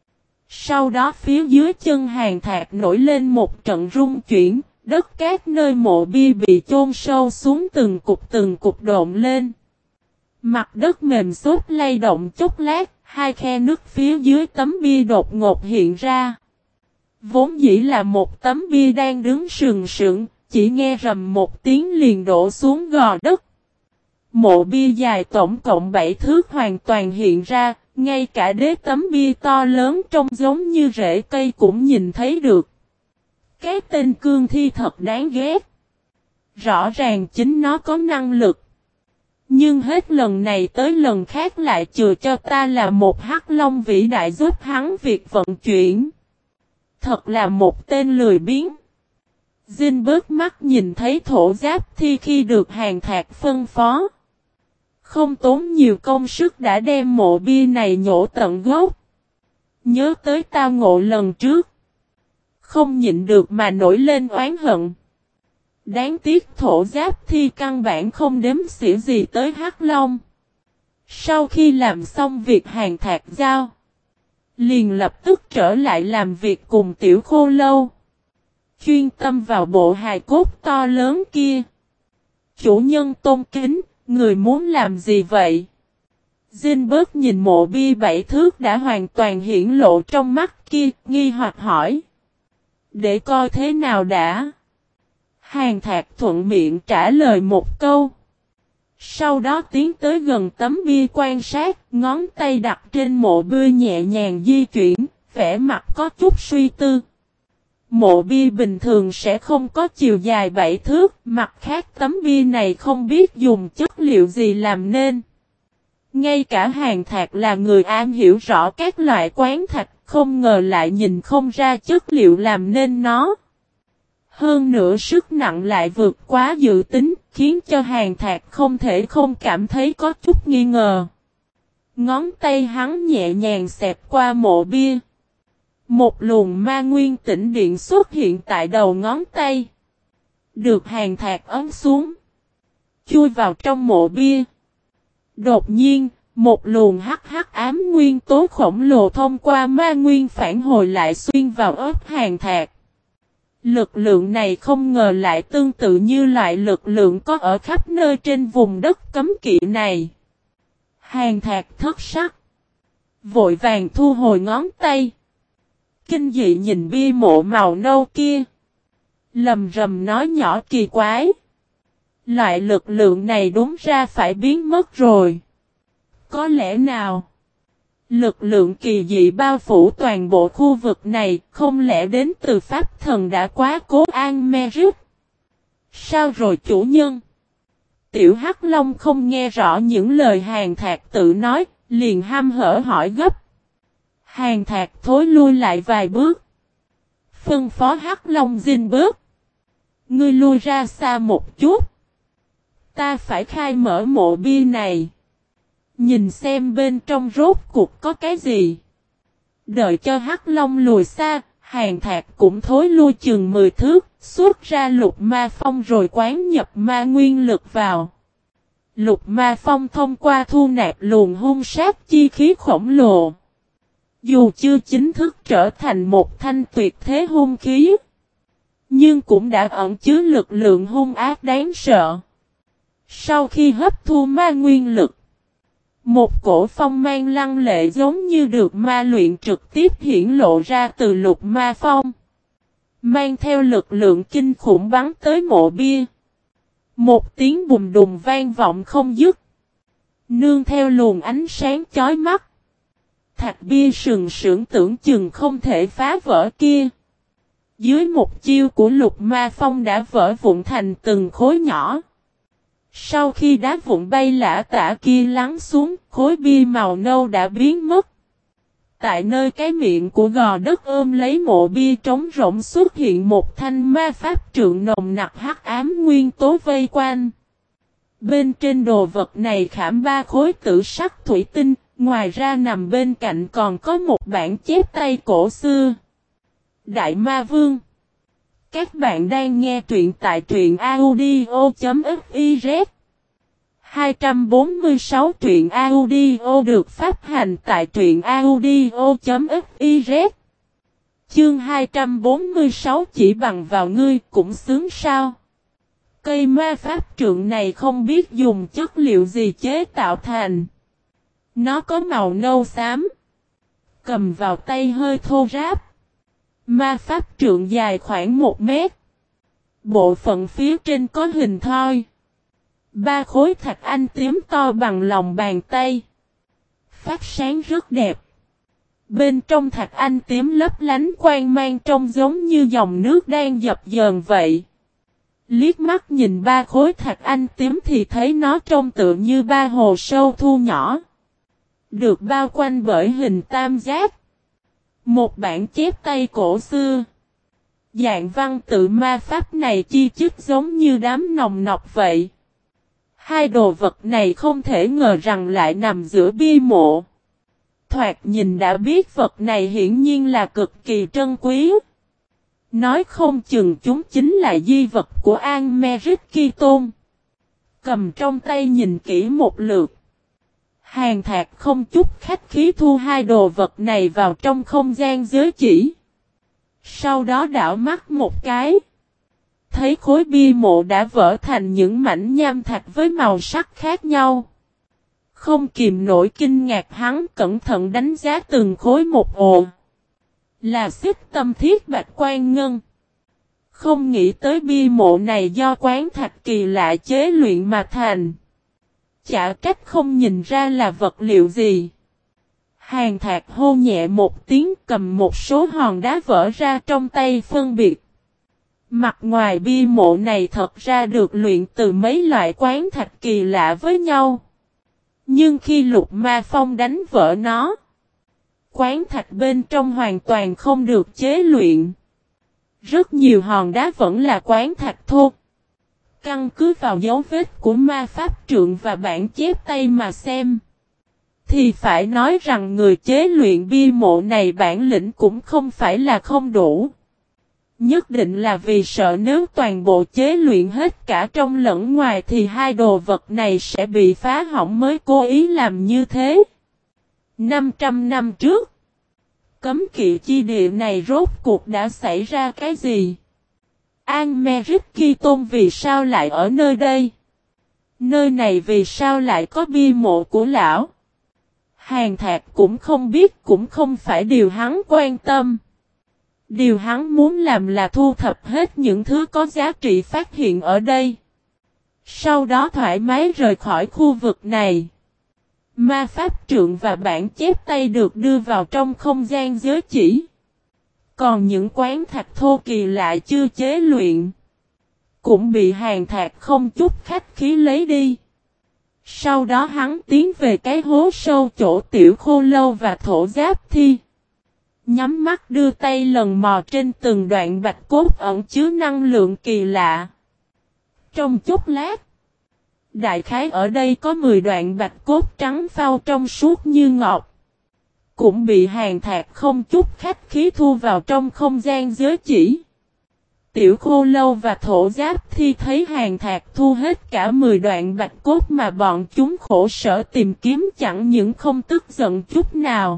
Sau đó phía dưới chân Hàn Thạc nổi lên một trận rung chuyển, đất cát nơi mộ bia bị chôn sâu xuống từng cục độn lên. Mặt đất mềm xốp lay động chốc lát, hai khe nứt phía dưới tấm bia đột ngột hiện ra. Vốn dĩ là một tấm bia đang đứng sừng sững, chỉ nghe rầm một tiếng liền đổ xuống gò đất. Mộ bia dài tổng cộng 7 thước hoàn toàn hiện ra, ngay cả đế tấm bia to lớn trông giống như rễ cây cũng nhìn thấy được. Cái tên cương thi thật đáng ghét. Rõ ràng chính nó có năng lực. Nhưng hết lần này tới lần khác lại chừa cho ta là một hắc long vĩ đại giúp hắn việc vận chuyển. Thật là một tên lười biếng. Dinh bớt mắt nhìn thấy thổ giáp thi khi được Hàn Thạc phân phó. Không tốn nhiều công sức đã đem mộ bia này nhổ tận gốc. Nhớ tới tao ngộ lần trước. Không nhịn được mà nổi lên oán hận. Đáng tiếc thổ giáp thi căn bản không đếm xỉa gì tới hắc long. Sau khi làm xong việc Hàn Thạc giao, liền lập tức trở lại làm việc cùng tiểu khô lâu. Chuyên tâm vào bộ hài cốt to lớn kia. Chủ nhân tôn kính, người muốn làm gì vậy? Zinberg nhìn mộ bia 7 thước đã hoàn toàn hiển lộ trong mắt kia, nghi hoặc hỏi. Để coi thế nào đã? Hàn Thạc thuận miệng trả lời một câu. Sau đó tiến tới gần tấm bia quan sát, ngón tay đặt trên mộ bia nhẹ nhàng di chuyển, vẻ mặt có chút suy tư. Mộ bia bình thường sẽ không có chiều dài 7 thước, mặt khác tấm bia này không biết dùng chất liệu gì làm nên. Ngay cả Hàn Thạc là người am hiểu rõ các loại quán thạch, không ngờ lại nhìn không ra chất liệu làm nên nó. Hơn nữa sức nặng lại vượt quá dự tính, khiến cho Hàn Thạc không thể không cảm thấy có chút nghi ngờ. Ngón tay hắn nhẹ nhàng xẹp qua mộ bia. Một luồng ma nguyên tĩnh điện xuất hiện tại đầu ngón tay. Được Hàn Thạc ấn xuống. Chui vào trong mộ bia. Đột nhiên, một luồng hắc ám nguyên tố khổng lồ thông qua ma nguyên phản hồi lại xuyên vào ớt Hàn Thạc. Lực lượng này không ngờ lại tương tự như loại lực lượng có ở khắp nơi trên vùng đất cấm kỵ này. Hàn Thạc thất sắc. Vội vàng thu hồi ngón tay. Kinh dị nhìn bia mộ màu nâu kia. Lầm rầm nói nhỏ kỳ quái. Loại lực lượng này đúng ra phải biến mất rồi. Có lẽ nào? Lực lượng kỳ dị bao phủ toàn bộ khu vực này, không lẽ đến từ pháp thần đã quá cố an Merit? Sao rồi chủ nhân? Tiểu Hắc Long không nghe rõ những lời Hàn Thạc tự nói, liền hăm hở hỏi gấp. Hàn Thạc thối lui lại vài bước. Phân phó Hắc Long Zinberg. Ngươi lui ra xa một chút. Ta phải khai mở mộ bia này. Nhìn xem bên trong rốt cuộc có cái gì. Đợi cho Hắc Long lùi xa, Hàn Thạc cũng thối lui chừng 10 thước, xuất ra lục ma phong rồi quán nhập ma nguyên lực vào. Lục ma phong thông qua thu nạp luồng hung sát chi khí khổng lồ. Dù chưa chính thức trở thành một thanh tuyệt thế hung khí, nhưng cũng đã ẩn chứa lực lượng hung ác đáng sợ. Sau khi hấp thu ma nguyên lực, một cổ phong mang lăng lệ giống như được ma luyện trực tiếp hiển lộ ra từ lục ma phong. Mang theo lực lượng kinh khủng bắn tới mộ bia. Một tiếng bùm đùng vang vọng không dứt. Nương theo luồng ánh sáng chói mắt. Thạch bia sừng sững tưởng chừng không thể phá vỡ kia. Dưới một chiêu của lục ma phong đã vỡ vụn thành từng khối nhỏ. Sau khi đá vụn bay lả tả kia lắng xuống, khối bia màu nâu đã biến mất. Tại nơi cái miệng của gò đất ôm lấy mộ bia trống rỗng xuất hiện một thanh ma pháp trượng nồng nặc hắc ám nguyên tố vây quanh. Bên trên đồ vật này khảm 3 khối tử sắc thủy tinh, ngoài ra nằm bên cạnh còn có một bản chép tay cổ xưa. Đại Ma Vương. Các bạn đang nghe truyện tại truyện audio.fiz 246 truyện audio được phát hành tại truyện audio.fiz. Chương 246 chỉ bằng vào ngươi cũng xứng sao? Cây ma pháp trượng này không biết dùng chất liệu gì chế tạo thành. Nó có màu nâu xám. Cầm vào tay hơi thô ráp. Ma pháp trượng dài khoảng 1 mét. Bộ phận phía trên có hình thoi. 3 khối thạch anh tím to bằng lòng bàn tay. Phát sáng rất đẹp. Bên trong thạch anh tím lấp lánh quang mang trông giống như dòng nước đang dập dờn vậy. Liếc mắt nhìn 3 khối thạch anh tím thì thấy nó trông tựa như 3 hồ sâu thu nhỏ. Được bao quanh bởi hình tam giác. Một bản chép tay cổ xưa. Dạng văn tự ma pháp này chi chít giống như đám nòng nọc vậy. Hai đồ vật này không thể ngờ rằng lại nằm giữa bia mộ. Thoạt nhìn đã biết vật này hiển nhiên là cực kỳ trân quý. Nói không chừng chúng chính là di vật của An-me-rít Ki-tôn. Cầm trong tay nhìn kỹ một lượt. Hàn Thạc không chút khách khí thu hai đồ vật này vào trong không gian giới chỉ. Sau đó đảo mắt một cái. Thấy khối bia mộ đã vỡ thành những mảnh nham thạch với màu sắc khác nhau. Không kìm nổi kinh ngạc hắn cẩn thận đánh giá từng khối một ồ. Là xích tâm thiết bạch quan ngân. Không nghĩ tới bia mộ này do quán thạch kỳ lạ chế luyện mà thành. Chả trách không nhìn ra là vật liệu gì. Hàn Thạc hô nhẹ một tiếng cầm một số hòn đá vỡ ra trong tay phân biệt. Mặt ngoài bia mộ này thật ra được luyện từ mấy loại quán thạch kỳ lạ với nhau. Nhưng khi Lục Ma Phong đánh vỡ nó, quán thạch bên trong hoàn toàn không được chế luyện. Rất nhiều hòn đá vẫn là quán thạch thô. Căn cứ vào dấu vết của ma pháp trượng và bản chép tay mà xem, thì phải nói rằng người chế luyện bia mộ này bản lĩnh cũng không phải là không đủ. Nhất định là vì sợ nếu toàn bộ chế luyện hết cả trong lẫn ngoài thì hai đồ vật này sẽ bị phá hỏng mới cố ý làm như thế. 500 năm trước, cấm kỵ chi địa này rốt cuộc đã xảy ra cái gì? An-me-rít Ki-tôn vì sao lại ở nơi đây? Nơi này vì sao lại có bia mộ của lão? Hàn Thạc cũng không biết, cũng không phải điều hắn quan tâm. Điều hắn muốn làm là thu thập hết những thứ có giá trị phát hiện ở đây. Sau đó thoải mái rời khỏi khu vực này. Ma pháp trượng và bản chép tay được đưa vào trong không gian giới chỉ. Còn những quán thạch thô kỳ lạ chưa chế luyện, cũng bị Hàn Thạc không chút khách khí lấy đi. Sau đó hắn tiến về cái hố sâu chỗ Tiểu Khô Lâu và Thổ Giáp Thi. Nhắm mắt đưa tay lần mò trên từng đoạn bạch cốt ẩn chứa năng lượng kỳ lạ. Trong chốc lát, đại khái ở đây có 10 đoạn bạch cốt trắng phao trong suốt như ngọc. Cũng bị Hàn Thạc không chút khách khí thu vào trong không gian giới chỉ. Tiểu Khô Lâu và Thổ Giáp Thi thấy Hàn Thạc thu hết cả 10 đoạn bạch cốt mà bọn chúng khổ sở tìm kiếm chẳng những không tức giận chút nào,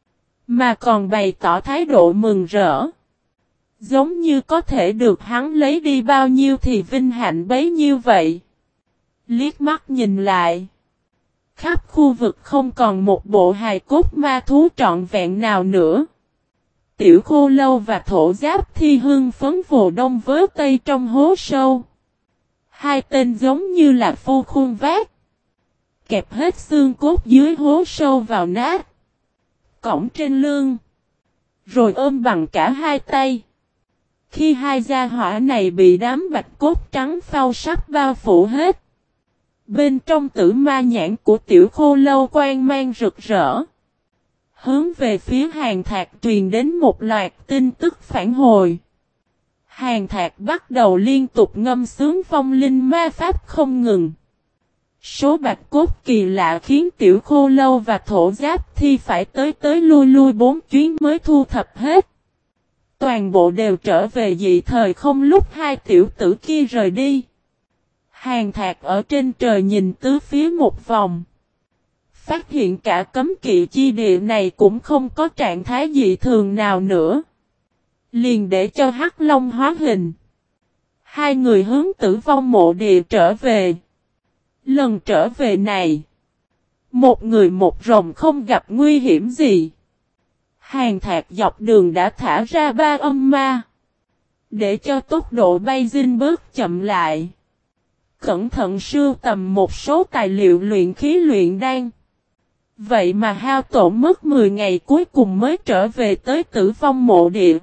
mà còn bày tỏ thái độ mừng rỡ. Giống như có thể được hắn lấy đi bao nhiêu thì vinh hạnh bấy nhiêu vậy. Liếc mắt nhìn lại, khắp khu vực không còn một bộ hài cốt ma thú trọn vẹn nào nữa. Tiểu Khô Lâu và Thổ Giáp Thi hưng phấn vồ đông vớ tây trong hố sâu. Hai tên giống như là phu khuôn vác, kẹp hết xương cốt dưới hố sâu vào nát, cõng trên lưng, rồi ôm bằng cả hai tay. Khi hai gia hỏa này bị đám bạch cốt trắng phao sắp bao phủ hết, bên trong tử ma nhãn của Tiểu Khô Lâu quang mang rực rỡ. Hướng về phía Hàn Thạc truyền đến một loạt tin tức phản hồi. Hàn Thạc bắt đầu liên tục ngâm sướng phong linh ma pháp không ngừng. Số bạch cốt kỳ lạ khiến Tiểu Khô Lâu và Thổ Giáp Thi phải tới lui 4 chuyến mới thu thập hết. Toàn bộ đều trở về dị thời không lúc hai tiểu tử kia rời đi. Hàn Thạc ở trên trời nhìn tứ phía một vòng. Phát hiện cả cấm kỵ chi địa này cũng không có trạng thái dị thường nào nữa. Liền để cho Hắc Long hóa hình. Hai người hướng Tử Vong Mộ Địa trở về. Lần trở về này, một người một rồng không gặp nguy hiểm gì. Hàn Thạc dọc đường đã thả ra 3 âm ma. Để cho tốc độ bay dinh bớt chậm lại. Cẩn thận sưu tầm một số tài liệu luyện khí luyện đan. Vậy mà hao tổn mất 10 ngày cuối cùng mới trở về tới Tử Vong Mộ Địa.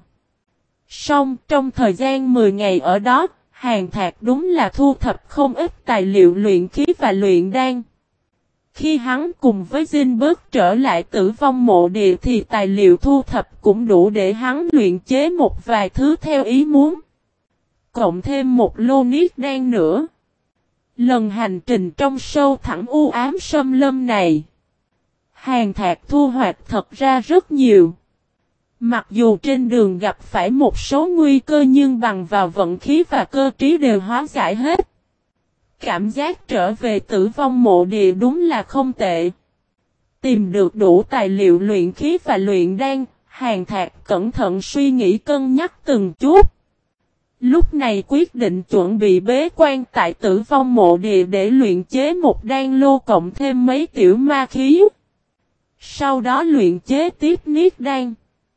Song trong thời gian 10 ngày ở đó, Hàn Thạc đúng là thu thập không ít tài liệu luyện khí và luyện đan. Khi hắn cùng với Jinberg trở lại Tử Vong Mộ Địa thì tài liệu thu thập cũng đủ để hắn luyện chế một vài thứ theo ý muốn. Cộng thêm một lô niết đan nữa. Lần hành trình trong sâu thẳm u ám xâm lâm này, Hàn Thạc thu hoạch thật ra rất nhiều. Mặc dù trên đường gặp phải một số nguy cơ nhưng bằng vào vận khí và cơ trí đều hóa giải hết. Cảm giác trở về Tử Vong Mộ Địa đúng là không tệ. Tìm được đủ tài liệu luyện khí và luyện đan, Hàn Thạc cẩn thận suy nghĩ cân nhắc từng chút. Lúc này quyết định chuẩn bị bế quan tại Tử Vong Mộ Địa để luyện chế một đan lô cộng thêm mấy tiểu ma khí. Sau đó luyện chế tiếp niết đan.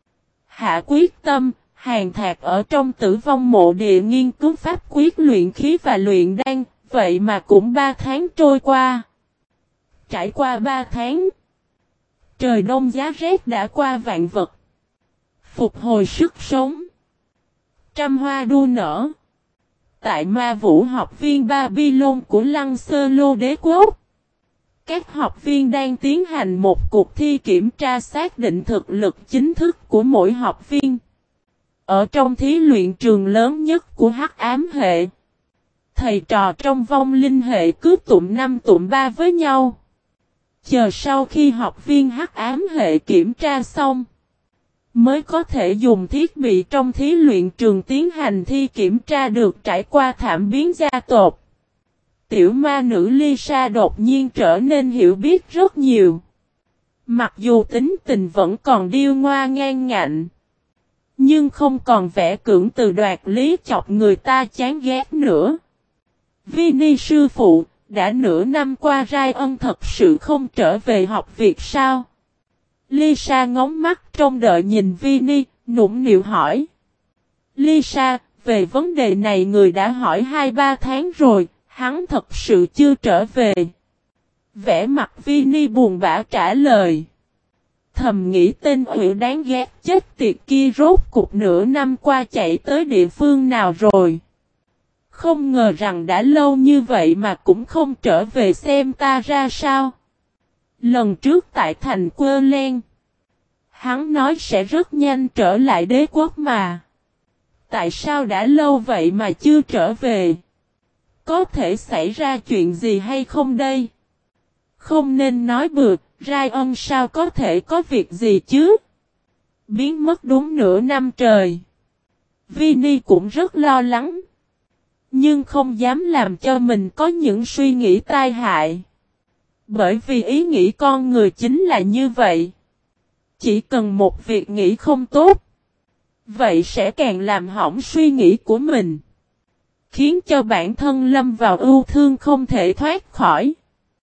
Hạ quyết tâm, Hàn Thạc ở trong Tử Vong Mộ Địa nghiên cứu pháp quyết luyện khí và luyện đan, vậy mà cũng 3 tháng trôi qua. Trải qua 3 tháng, trời đông giá rét đã qua vạn vật. Phục hồi sức sống. Trăm hoa đua nở. Tại Ma Vũ học viên Babylon của Lăng Sơ Lô Đế Quốc, các học viên đang tiến hành một cuộc thi kiểm tra xác định thực lực chính thức của mỗi học viên. Ở trong thí luyện trường lớn nhất của Hắc Ám hệ, thầy trò trong Vong Linh hệ cứ tụm 5 tụm 3 với nhau. Chờ sau khi học viên Hắc Ám hệ kiểm tra xong, mới có thể dùng thiết bị trong thí luyện trường tiến hành thi kiểm tra được trải qua thảm biến gia tộc. Tiểu ma nữ Lisa đột nhiên trở nên hiểu biết rất nhiều. Mặc dù tính tình vẫn còn điêu ngoa ngang ngạnh, nhưng không còn vẻ cưỡng từ đoạt lý chọc người ta chán ghét nữa. Vinny sư phụ, đã nửa năm qua Ryan thật sự không trở về học việc sao? Lisa ngóng mắt trông đợi nhìn Vinny, nũng nịu hỏi. Lisa, về vấn đề này người đã hỏi 2-3 tháng rồi, hắn thật sự chưa trở về. Vẻ mặt Vinny buồn bã trả lời. Thầm nghĩ tên ủy đáng ghét chết tiệt kia rốt cuộc nửa năm qua chạy tới địa phương nào rồi. Không ngờ rằng đã lâu như vậy mà cũng không trở về xem ta ra sao. Lần trước tại thành Quơ Len, hắn nói sẽ rất nhanh trở lại đế quốc mà. Tại sao đã lâu vậy mà chưa trở về? Có thể xảy ra chuyện gì hay không đây? Không nên nói bừa, Ryan sao có thể có việc gì chứ? Biến mất đúng nửa năm trời. Vinny cũng rất lo lắng. Nhưng không dám làm cho mình có những suy nghĩ tai hại. Bởi vì ý nghĩ con người chính là như vậy. Chỉ cần một việc nghĩ không tốt, vậy sẽ càng làm hỏng suy nghĩ của mình, khiến cho bản thân lâm vào ưu thương không thể thoát khỏi.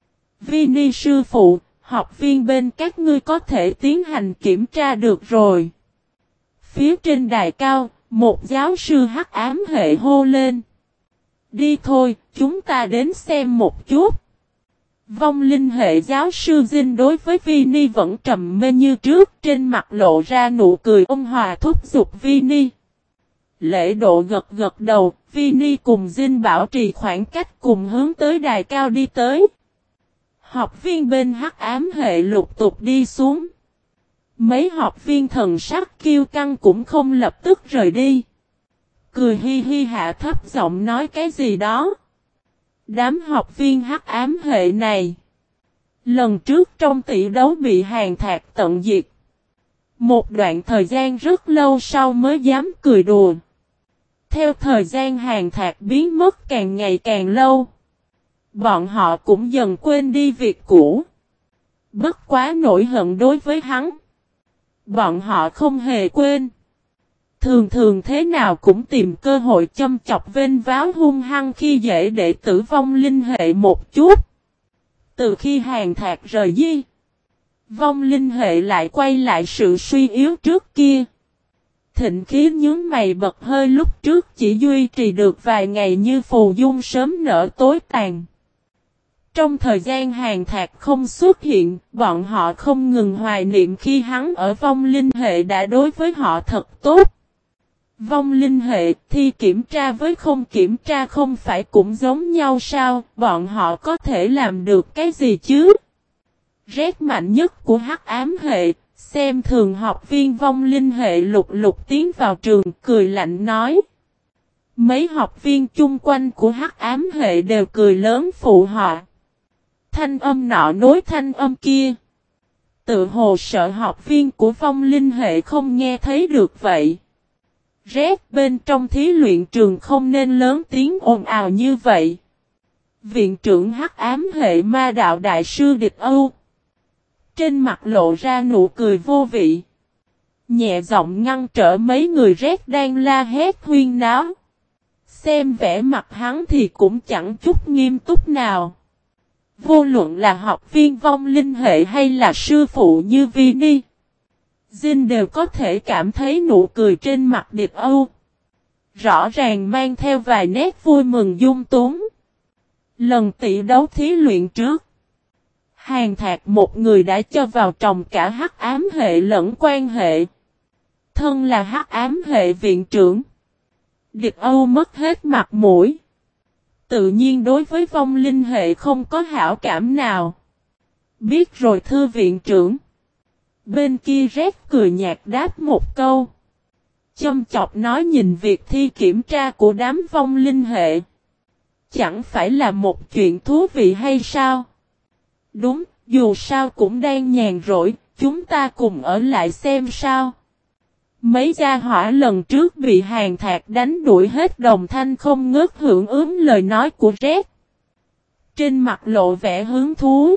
Vinny sư phụ, học viên bên các ngươi có thể tiến hành kiểm tra được rồi. Phía trên đài cao, một giáo sư Hắc Ám hệ hô lên. Đi thôi, chúng ta đến xem một chút. Vong Linh hệ giáo sư Jin đối với Vinny vẫn trầm mê như trước, trên mặt lộ ra nụ cười ôn hòa thúc giục Vinny. Lễ độ gật gật đầu, Vinny cùng Jin bảo trì khoảng cách cùng hướng tới đài cao đi tới. Học viên bên Hắc Ám hệ lục tục đi xuống. Mấy học viên thần sắc kiêu căng cũng không lập tức rời đi. Cười hi hi hạ thấp giọng nói cái gì đó. Đám học viên Hắc Ám hệ này, lần trước trong tỷ đấu bị Hàn Thạc tận diệt. Một đoạn thời gian rất lâu sau mới dám cười đùa. Theo thời gian Hàn Thạc biến mất càng ngày càng lâu, Bọn họ cũng dần quên đi việc cũ. Bất quá nổi hận đối với hắn. Bọn họ không hề quên. Thường thường thế nào cũng tìm cơ hội châm chọc vênh váo hung hăng khi dễ để tử vong linh hệ một chút. Từ khi Hàn Thạc rời đi, vong linh hệ lại quay lại sự suy yếu trước kia. Thịnh khí nhướng mày bật hơi lúc trước chỉ duy trì được vài ngày như phù dung sớm nở tối tàn. Trong thời gian Hàn Thạc không xuất hiện, bọn họ không ngừng hoài niệm khi hắn ở vong linh hệ đã đối với họ thật tốt. Vong linh hệ thi kiểm tra với không kiểm tra không phải cũng giống nhau sao, bọn họ có thể làm được cái gì chứ? Rét mạnh nhất của hắc ám hệ, xem thường học viên vong linh hệ lục lục tiến vào trường cười lạnh nói. Mấy học viên chung quanh của hắc ám hệ đều cười lớn phụ họ. Thanh âm nọ nối thanh âm kia. Tự hồ sợ học viên của vong linh hệ không nghe thấy được vậy. Rét bên trong thí luyện trường không nên lớn tiếng ồn ào như vậy. Viện trưởng hắc ám hệ ma đạo đại sư Địch Âu. Trên mặt lộ ra nụ cười vô vị. Nhẹ giọng ngăn trở mấy người rét đang la hét huyên náo. Xem vẻ mặt hắn thì cũng chẳng chút nghiêm túc nào. Vô luận là học viên vong linh hệ hay là sư phụ như Vini, Jin đều có thể cảm thấy nụ cười trên mặt Địch Âu. Rõ ràng mang theo vài nét vui mừng dung túng. Lần tỷ đấu thí luyện trước, Hàn Thạc một người đã cho vào trong cả hắc ám hệ lẫn quan hệ. Thân là hắc ám hệ viện trưởng, Địch Âu mất hết mặt mũi. Tự nhiên đối với vong linh hệ không có hảo cảm nào. Biết rồi thưa viện trưởng. Bên kia rét cười nhạt đáp một câu. Châm chọc nói nhìn việc thi kiểm tra của đám vong linh hệ. Chẳng phải là một chuyện thú vị hay sao? Đúng, dù sao cũng đang nhàn rỗi, chúng ta cùng ở lại xem sao. Mấy gia hỏa lần trước bị Hàn Thạc đánh đuổi hết đồng thanh không ngớt hưởng ứng lời nói của Red. Trên mặt lộ vẻ hứng thú.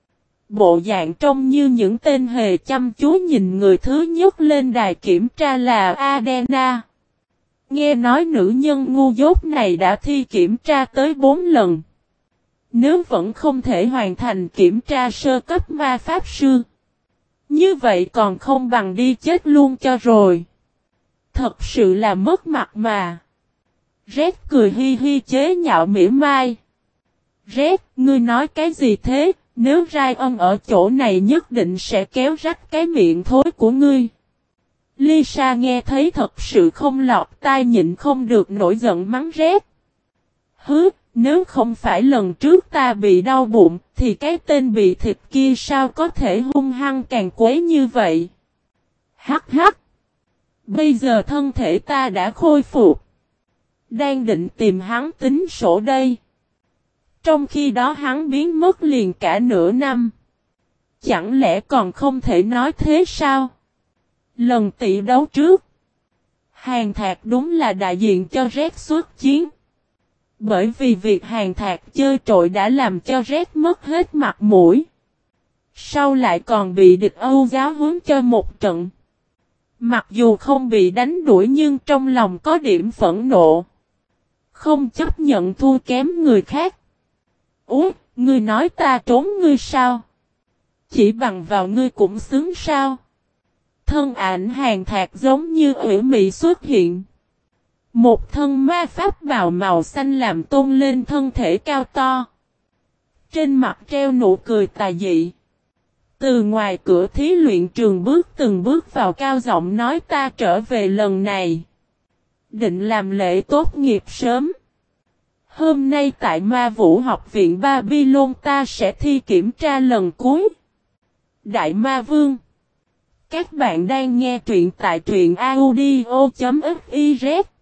Bộ dạng trông như những tên hề chăm chú nhìn người thứ nhất lên đài kiểm tra là Adena. Nghe nói nữ nhân ngu dốt này đã thi kiểm tra tới 4 lần. Nếu vẫn không thể hoàn thành kiểm tra sơ cấp ma pháp sư, như vậy còn không bằng đi chết luôn cho rồi. Thật sự là mất mặt mà. Red cười hi hi chế nhạo mỉa mai. Red, ngươi nói cái gì thế? Nếu Ryan ở chỗ này nhất định sẽ kéo rách cái miệng thối của ngươi. Lisa nghe thấy thật sự không lọt tai nhịn không được nổi giận mắng Red. Hứ, nếu không phải lần trước ta bị đau bụng, thì cái tên bị thịt kia sao có thể hung hăng càng quấy như vậy? Hắc hắc. Bây giờ thân thể ta đã khôi phục. Đang định tìm hắn tính sổ đây. Trong khi đó hắn biến mất liền cả nửa năm. Chẳng lẽ còn không thể nói thế sao? Lần tỷ đấu trước, Hàn Thạc đúng là đại diện cho Red xuất chiến. Bởi vì việc Hàn Thạc chơi trội đã làm cho Red mất hết mặt mũi. Sau lại còn bị địch Âu giáo huấn cho một trận. Mặc dù không bị đánh đuổi nhưng trong lòng có điểm phẫn nộ. Không chấp nhận thua kém người khác. Ủa, ngươi nói ta trốn ngươi sao? Chỉ bằng vào ngươi cũng xứng sao? Thân ảnh Hàn Thạc giống như ủy mị xuất hiện. Một thân ma pháp bào màu xanh làm tôn lên thân thể cao to. Trên mặt treo nụ cười tà dị. Từ ngoài cửa thí luyện trường từng bước vào cao giọng nói ta trở về lần này. Định làm lễ tốt nghiệp sớm. Hôm nay tại Ma Vũ học viện Babylon ta sẽ thi kiểm tra lần cuối. Đại Ma Vương. Các bạn đang nghe truyện tại truyện audio.fiz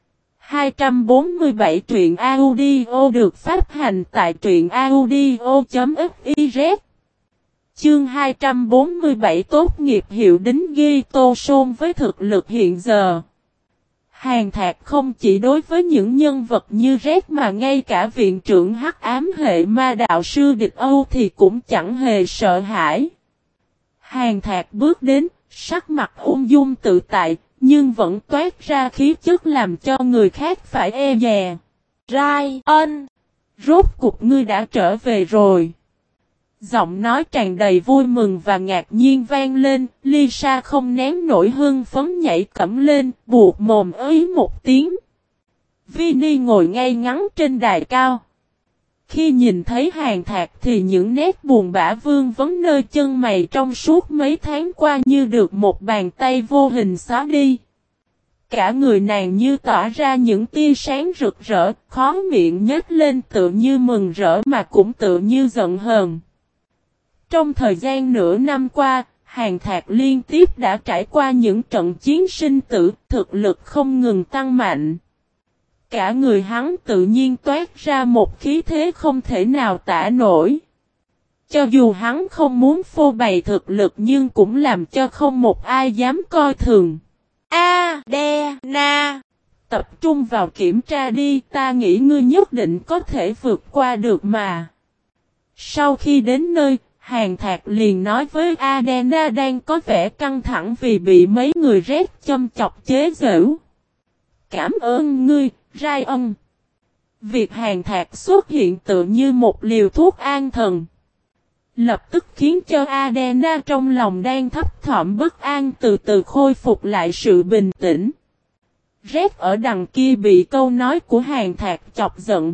247 truyện audio được phát hành tại truyện audio.fiz. Chương 247 tốt nghiệp hiệu đính ghi tô sôn với thực lực hiện giờ. Hàn Thạc không chỉ đối với những nhân vật như Red mà ngay cả viện trưởng Hắc Ám Hệ Ma Đạo Sư Địch Âu thì cũng chẳng hề sợ hãi. Hàn Thạc bước đến, sắc mặt ung dung tự tại, nhưng vẫn toát ra khí chất làm cho người khác phải e dè. Ryan! Rốt cục ngươi đã trở về rồi. Giọng nói tràn đầy vui mừng và ngạc nhiên vang lên, Lisa không nén nổi hưng phấn nhảy cẫng lên, buộc mồm ới một tiếng. Vinny ngồi ngay ngắn trên đài cao. Khi nhìn thấy Hàn Thạc thì những nét buồn bã vương vấn nơi chân mày trong suốt mấy tháng qua như được một bàn tay vô hình xóa đi. Cả người nàng như tỏa ra những tia sáng rực rỡ, khó miệng nhếch lên tự như mừng rỡ mà cũng tự như giận hờn. Trong thời gian nửa năm qua, Hàn Thạc liên tiếp đã trải qua những trận chiến sinh tử, thực lực không ngừng tăng mạnh. Cả người hắn tự nhiên toát ra một khí thế không thể nào tả nổi. Cho dù hắn không muốn phô bày thực lực nhưng cũng làm cho không một ai dám coi thường. Adena, tập trung vào kiểm tra đi, ta nghĩ ngươi nhất định có thể vượt qua được mà. Sau khi đến nơi, Hàn Thạc liền nói với Adena đang có vẻ căng thẳng vì bị mấy người Red châm chọc chế giễu. Cảm ơn ngươi, Ryan. Việc Hàn Thạc xuất hiện tự như một liều thuốc an thần. Lập tức khiến cho Adena trong lòng đang thấp thỏm bất an từ từ khôi phục lại sự bình tĩnh. Red ở đằng kia bị câu nói của Hàn Thạc chọc giận.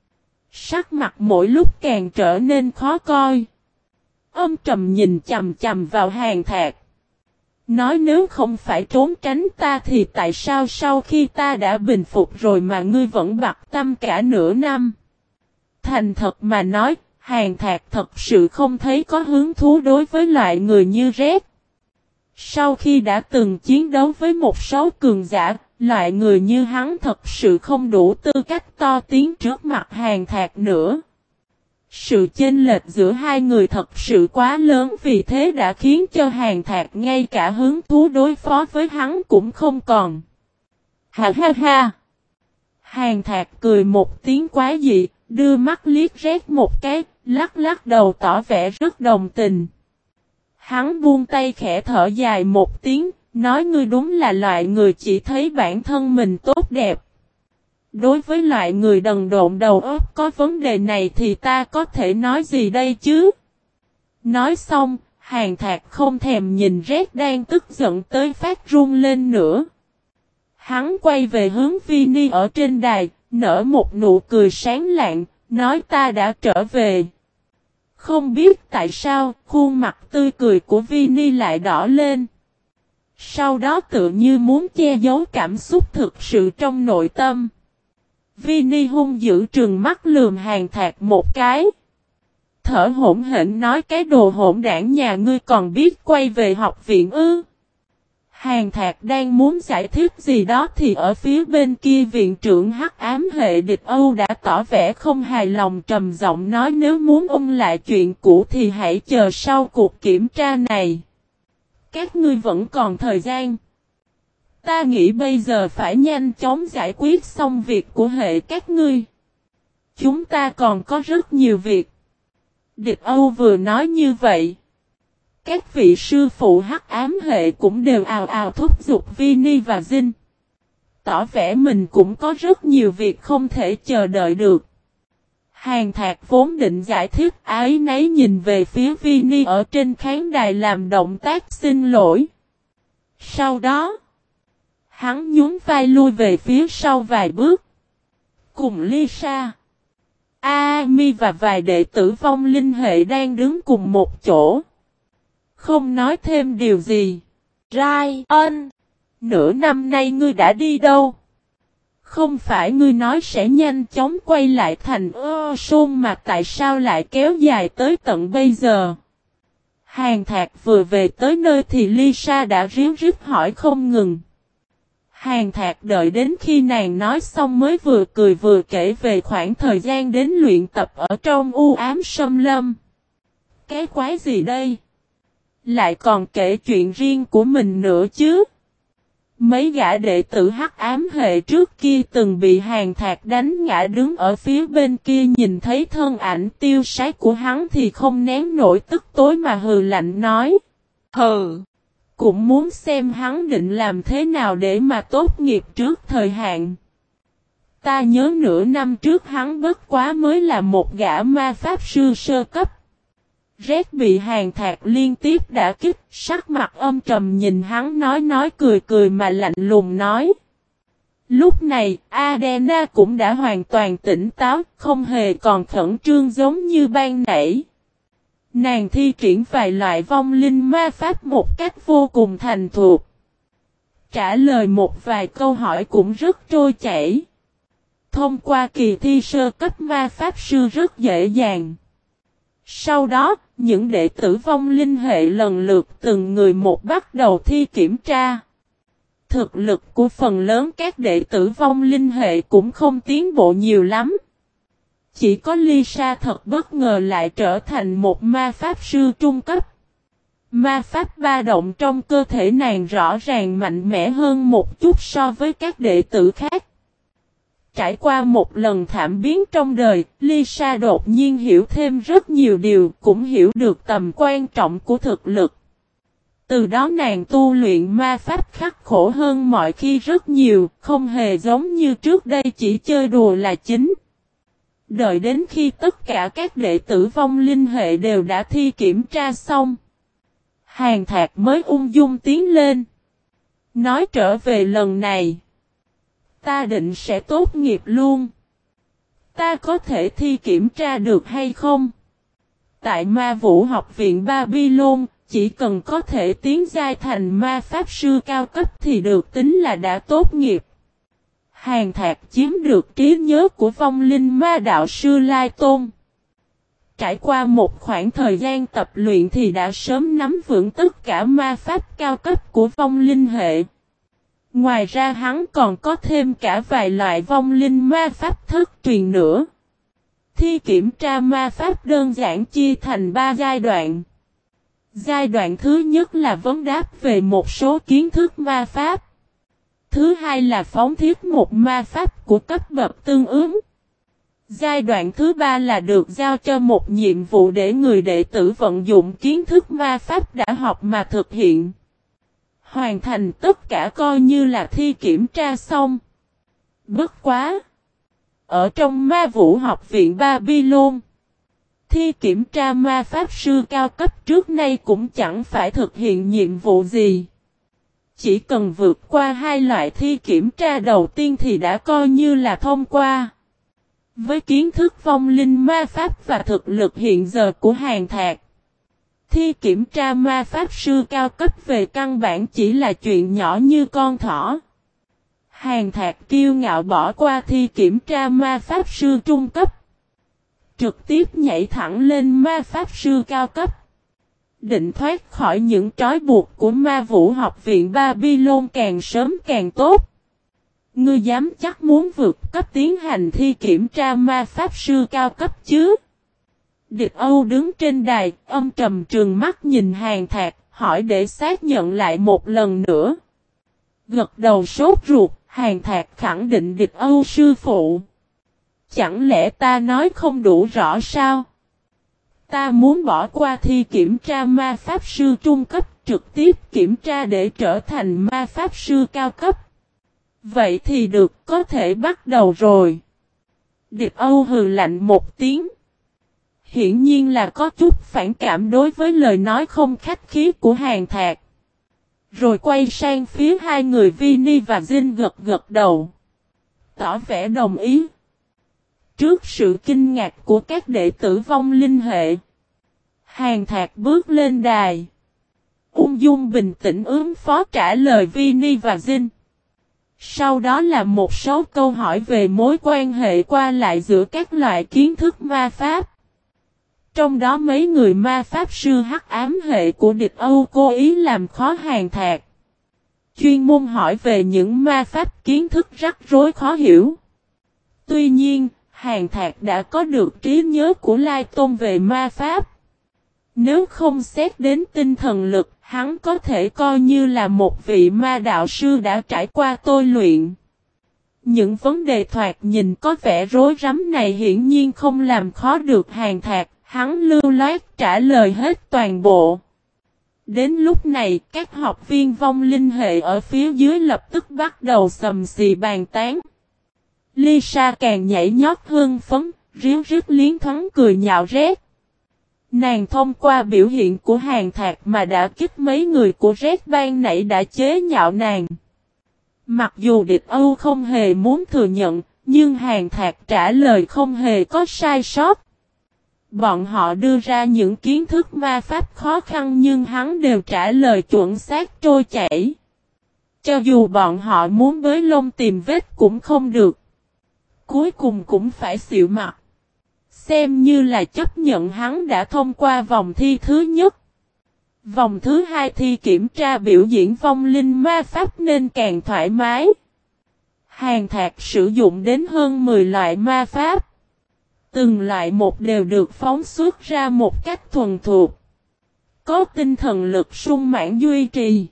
Sắc mặt mỗi lúc càng trở nên khó coi. Âm trầm nhìn chằm chằm vào Hàn Thạc. Nói nếu không phải trốn tránh ta thì tại sao sau khi ta đã bình phục rồi mà ngươi vẫn bặt tâm cả nửa năm? Thành thật mà nói, Hàn Thạc thật sự không thấy có hứng thú đối với loại người như Red. Sau khi đã từng chiến đấu với một số cường giả, loại người như hắn thật sự không đủ tư cách to tiếng trước mặt Hàn Thạc nữa. Sự chênh lệch giữa hai người thật sự quá lớn vì thế đã khiến cho Hàn Thạc ngay cả hứng thú đối phó với hắn cũng không còn. Ha ha ha! Hàn Thạc cười một tiếng quá dị, đưa mắt liếc Red một cái, lắc lắc đầu tỏ vẻ rất đồng tình. Hắn buông tay khẽ thở dài một tiếng, nói ngươi đúng là loại người chỉ thấy bản thân mình tốt đẹp. Đối với loại người đần độn đầu óc có vấn đề này thì ta có thể nói gì đây chứ? Nói xong, Hàn Thạc không thèm nhìn Red đang tức giận tới phát run lên nữa. Hắn quay về hướng Vinny ở trên đài, nở một nụ cười sáng lạng, nói ta đã trở về. Không biết tại sao, khuôn mặt tươi cười của Vinny lại đỏ lên. Sau đó tự như muốn che giấu cảm xúc thực sự trong nội tâm. Vinny hung dữ trừng mắt lườm Hàn Thạc một cái. Thở hổn hển nói cái đồ hỗn đảng nhà ngươi còn biết quay về học viện ư. Hàn Thạc đang muốn giải thích gì đó thì ở phía bên kia viện trưởng Hắc Ám Hệ Địch Âu đã tỏ vẻ không hài lòng trầm giọng nói nếu muốn ôn lại chuyện cũ thì hãy chờ sau cuộc kiểm tra này. Các ngươi vẫn còn thời gian. Ta nghĩ bây giờ phải nhanh chóng giải quyết xong việc của hệ các ngươi. Chúng ta còn có rất nhiều việc. Địch Âu vừa nói như vậy. Các vị sư phụ Hắc Ám Hệ cũng đều ào ào thúc giục Vinny và Jin. Tỏ vẻ mình cũng có rất nhiều việc không thể chờ đợi được. Hàn Thạc vốn định giải thích ái nấy nhìn về phía Vinny ở trên khán đài làm động tác xin lỗi. Sau đó, hắn nhún vai lui về phía sau vài bước. Cùng Lisa, Amy và vài đệ tử vong linh hệ đang đứng cùng một chỗ. Không nói thêm điều gì. Ryan, nửa năm nay ngươi đã đi đâu? Không phải ngươi nói sẽ nhanh chóng quay lại thành Sôn mà tại sao lại kéo dài tới tận bây giờ? Hàn Thạc vừa về tới nơi thì Lisa đã ríu rít hỏi không ngừng. Hàn Thạc đợi đến khi nàng nói xong mới vừa cười vừa kể về khoảng thời gian đến luyện tập ở trong u ám xâm lâm. Cái quái gì đây? Lại còn kể chuyện riêng của mình nữa chứ? Mấy gã đệ tử hắc ám hệ trước kia từng bị Hàn Thạc đánh ngã đứng ở phía bên kia nhìn thấy thân ảnh tiêu sái của hắn thì không nén nổi tức tối mà hừ lạnh nói. Hừ, cũng muốn xem hắn định làm thế nào để mà tốt nghiệp trước thời hạn. Ta nhớ nửa năm trước hắn bất quá mới là một gã ma pháp sư sơ cấp. Rét bị Hàn Thạc liên tiếp đả kích, sắc mặt âm trầm nhìn hắn nói cười cười mà lạnh lùng nói. Lúc này, Adena cũng đã hoàn toàn tỉnh táo, không hề còn khẩn trương giống như ban nãy. Nàng thi triển vài loại vong linh ma pháp một cách vô cùng thành thục. Trả lời một vài câu hỏi cũng rất trôi chảy. Thông qua kỳ thi sơ cấp ma pháp sư rất dễ dàng. Sau đó, những đệ tử vong linh hệ lần lượt từng người một bắt đầu thi kiểm tra. Thực lực của phần lớn các đệ tử vong linh hệ cũng không tiến bộ nhiều lắm. Chỉ có Lisa thật bất ngờ lại trở thành một ma pháp sư trung cấp. Ma pháp ba động trong cơ thể nàng rõ ràng mạnh mẽ hơn một chút so với các đệ tử khác. Trải qua một lần thảm biến trong đời, Lisa đột nhiên hiểu thêm rất nhiều điều, cũng hiểu được tầm quan trọng của thực lực. Từ đó nàng tu luyện ma pháp khắc khổ hơn mọi khi rất nhiều, không hề giống như trước đây chỉ chơi đùa là chính. Đợi đến khi tất cả các đệ tử vong linh hệ đều đã thi kiểm tra xong, Hàn Thạc mới ung dung tiến lên. Nói trở về lần này, ta định sẽ tốt nghiệp luôn. Ta có thể thi kiểm tra được hay không? Tại Ma Vũ học viện Babylon, chỉ cần có thể tiến giai thành ma pháp sư cao cấp thì được tính là đã tốt nghiệp. Hàn Thạc chiếm được trí nhớ của vong linh ma đạo sư Lai Tôn. Trải qua một khoảng thời gian tập luyện thì đã sớm nắm vững tất cả ma pháp cao cấp của vong linh hệ. Ngoài ra hắn còn có thêm cả vài loại vong linh ma pháp thất truyền nữa. Thi kiểm tra ma pháp đơn giản chia thành 3 giai đoạn. Giai đoạn thứ nhất là vấn đáp về một số kiến thức ma pháp. Thứ hai là phóng thiết một ma pháp của cấp bậc tương ứng. Giai đoạn thứ ba là được giao cho một nhiệm vụ để người đệ tử vận dụng kiến thức ma pháp đã học mà thực hiện. Hoàn thành tất cả coi như là thi kiểm tra xong. Bất quá! Ở trong Ma Vũ học viện Babylon, thi kiểm tra ma pháp sư cao cấp trước nay cũng chẳng phải thực hiện nhiệm vụ gì. Chỉ cần vượt qua 2 loại thi kiểm tra đầu tiên thì đã coi như là thông qua. Với kiến thức vong linh ma pháp và thực lực hiện giờ của Hàn Thạc, thi kiểm tra ma pháp sư cao cấp về căn bản chỉ là chuyện nhỏ như con thỏ. Hàn Thạc kiêu ngạo bỏ qua thi kiểm tra ma pháp sư trung cấp, trực tiếp nhảy thẳng lên ma pháp sư cao cấp. Định thoát khỏi những trói buộc của Ma Vũ học viện Babylon càng sớm càng tốt. Ngươi dám chắc muốn vượt cấp tiến hành thi kiểm tra ma pháp sư cao cấp chứ? Địch Âu đứng trên đài, âm trầm trừng mắt nhìn Hàn Thạc, hỏi để xác nhận lại một lần nữa. Gật đầu sốt ruột, Hàn Thạc khẳng định Địch Âu sư phụ. Chẳng lẽ ta nói không đủ rõ sao? Ta muốn bỏ qua thi kiểm tra ma pháp sư trung cấp, trực tiếp kiểm tra để trở thành ma pháp sư cao cấp. Vậy thì được, có thể bắt đầu rồi. Địch Âu hừ lạnh một tiếng. Hiển nhiên là có chút phản cảm đối với lời nói không khách khí của Hàn Thạc. Rồi quay sang phía hai người Vini và Jin gật gật đầu. Tỏ vẻ đồng ý. Trước sự kinh ngạc của các đệ tử vong linh hệ, Hàn Thạc bước lên đài. Ung dung bình tĩnh ứng phó trả lời Vini và Jin. Sau đó là một số câu hỏi về mối quan hệ qua lại giữa các loại kiến thức ma pháp. Trong đó mấy người ma pháp sư hắc ám hệ của địch Âu cố ý làm khó Hàn Thạc. Chuyên môn hỏi về những ma pháp kiến thức rắc rối khó hiểu. Tuy nhiên, Hàn Thạc đã có được trí nhớ của Lai Tôn về ma pháp. Nếu không xét đến tinh thần lực, hắn có thể coi như là một vị ma đạo sư đã trải qua tôi luyện. Những vấn đề thoạt nhìn có vẻ rối rắm này hiển nhiên không làm khó được Hàn Thạc, hắn lưu loát trả lời hết toàn bộ. Đến lúc này, các học viên vong linh hệ ở phía dưới lập tức bắt đầu xầm xì bàn tán. Lisa càng nhảy nhót hưng phấn, ríu rít liến thoáng cười nhạo rét. Nàng thông qua biểu hiện của Hàn Thạc mà đã kích mấy người của Red ban nãy đã chế nhạo nàng. Mặc dù địch Âu không hề muốn thừa nhận, nhưng Hàn Thạc trả lời không hề có sai sót. Bọn họ đưa ra những kiến thức ma pháp khó khăn nhưng hắn đều trả lời chuẩn xác trôi chảy. Cho dù bọn họ muốn bới lông tìm vết cũng không được. Cuối cùng cũng phải xịu mặt. Xem như là chấp nhận hắn đã thông qua vòng thi thứ nhất. Vòng thứ hai thi kiểm tra biểu diễn vong linh ma pháp nên càng thoải mái. Hàn Thạc sử dụng đến hơn 10 loại ma pháp. Từng loại một đều được phóng xuất ra một cách thuần thục. Có tinh thần lực sung mãn duy trì.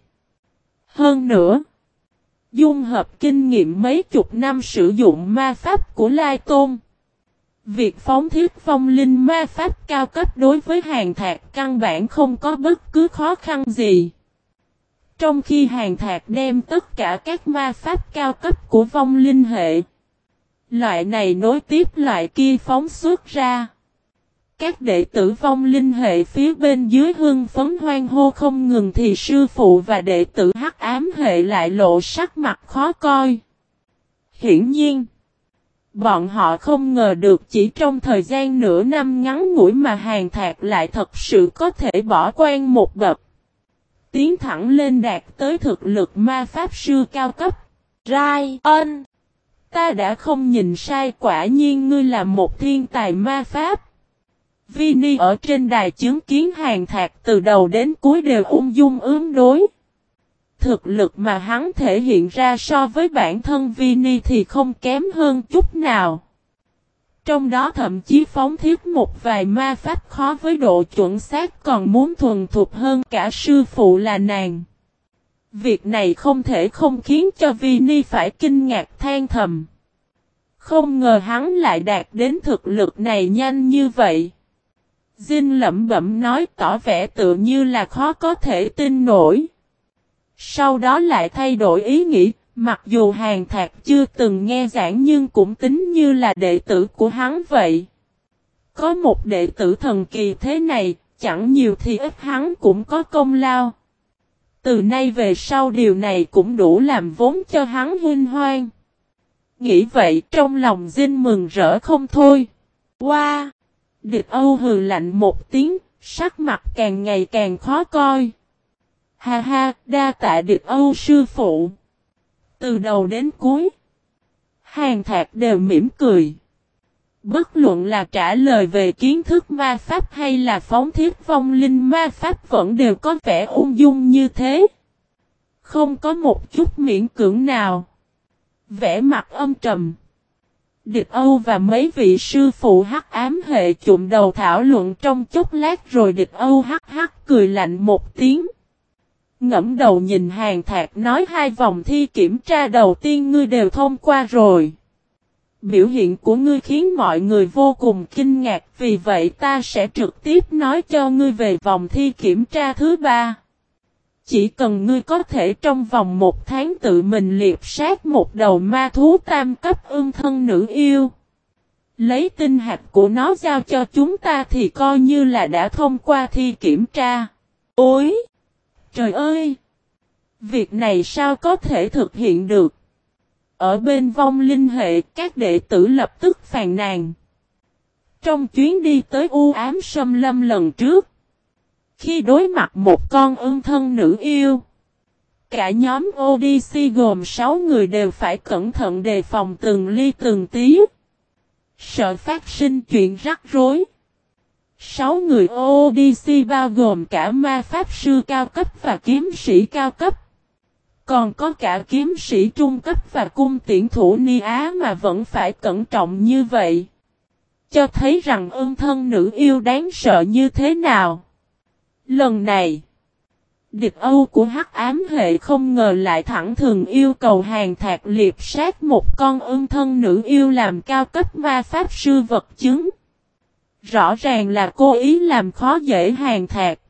Hơn nữa, dung hợp kinh nghiệm mấy chục năm sử dụng ma pháp của Lai Tôn. Việc phóng thiết vong linh ma pháp cao cấp đối với Hàn Thạc căn bản không có bất cứ khó khăn gì. Trong khi Hàn Thạc đem tất cả các ma pháp cao cấp của vong linh hệ, loại này nối tiếp loại kia phóng xuất ra. Các đệ tử vong linh hệ phía bên dưới hưng phấn hoan hô không ngừng thì sư phụ và đệ tử hắc ám hệ lại lộ sắc mặt khó coi. Hiển nhiên, bọn họ không ngờ được chỉ trong thời gian nửa năm ngắn ngủi mà Hàn Thạc lại thật sự có thể bỏ quan một bậc. Tiến thẳng lên đạt tới thực lực ma pháp sư cao cấp. Ryan, ta đã không nhìn sai, quả nhiên ngươi là một thiên tài ma pháp. Vinny ở trên đài chứng kiến Hàn Thạc từ đầu đến cuối đều ung dung ứng đối. Thực lực mà hắn thể hiện ra so với bản thân Vinny thì không kém hơn chút nào. Trong đó thậm chí phóng thiết một vài ma pháp khó với độ chuẩn xác còn muốn thuần thục hơn cả sư phụ là nàng. Việc này không thể không khiến cho Vinny phải kinh ngạc than thầm. Không ngờ hắn lại đạt đến thực lực này nhanh như vậy. Jin lẩm bẩm nói tỏ vẻ tự như là khó có thể tin nổi. Sau đó lại thay đổi ý nghĩ, mặc dù Hàn Thạc chưa từng nghe giảng nhưng cũng tính như là đệ tử của hắn vậy. Có một đệ tử thần kỳ thế này, chẳng nhiều thì ít hắn cũng có công lao. Từ nay về sau điều này cũng đủ làm vốn cho hắn vinh hoan. Nghĩ vậy trong lòng Jin mừng rỡ không thôi. Wow! Địch Âu hừ lạnh một tiếng, sắc mặt càng ngày càng khó coi. Ha ha, đa tạ Địch Âu sư phụ. Từ đầu đến cuối, Hàn Thạc đều mỉm cười. Bất luận là trả lời về kiến thức ma pháp hay là phóng thiết vong linh ma pháp vẫn đều có vẻ ung dung như thế. Không có một chút miễn cưỡng nào. Vẻ mặt âm trầm. Địch Âu và mấy vị sư phụ hắc ám hệ chụm đầu thảo luận trong chốc lát rồi Địch Âu hắc hắc cười lạnh một tiếng. Ngẫm đầu nhìn Hàn Thạc nói 2 vòng thi kiểm tra đầu tiên ngươi đều thông qua rồi. Biểu hiện của ngươi khiến mọi người vô cùng kinh ngạc, vì vậy ta sẽ trực tiếp nói cho ngươi về vòng thi kiểm tra thứ 3. Chỉ cần ngươi có thể trong vòng 1 tháng tự mình liệp sát một đầu ma thú tam cấp ương thân nữ yêu. Lấy tinh hạt của nó giao cho chúng ta thì coi như là đã thông qua thi kiểm tra. Ôi! Trời ơi! Việc này sao có thể thực hiện được? Ở bên vong linh hệ các đệ tử lập tức phàn nàn. Trong chuyến đi tới u ám xâm lâm lần trước, khi đối mặt một con ương thân nữ yêu, cả nhóm Odyssey gồm 6 người đều phải cẩn thận đề phòng từng ly từng tí. Sợ phát sinh chuyện rắc rối. 6 người Odyssey bao gồm cả ma pháp sư cao cấp và kiếm sĩ cao cấp. Còn có cả kiếm sĩ trung cấp và cung tiễn thủ Ni Á mà vẫn phải cẩn trọng như vậy. Cho thấy rằng ương thân nữ yêu đáng sợ như thế nào. Lần này, địch Âu của Hắc Ám hệ không ngờ lại thẳng thừng yêu cầu Hàn Thạc liệp sát một con ưng thân nữ yêu làm cao cấp ma pháp sư vật chứng. Rõ ràng là cố ý làm khó dễ Hàn Thạc.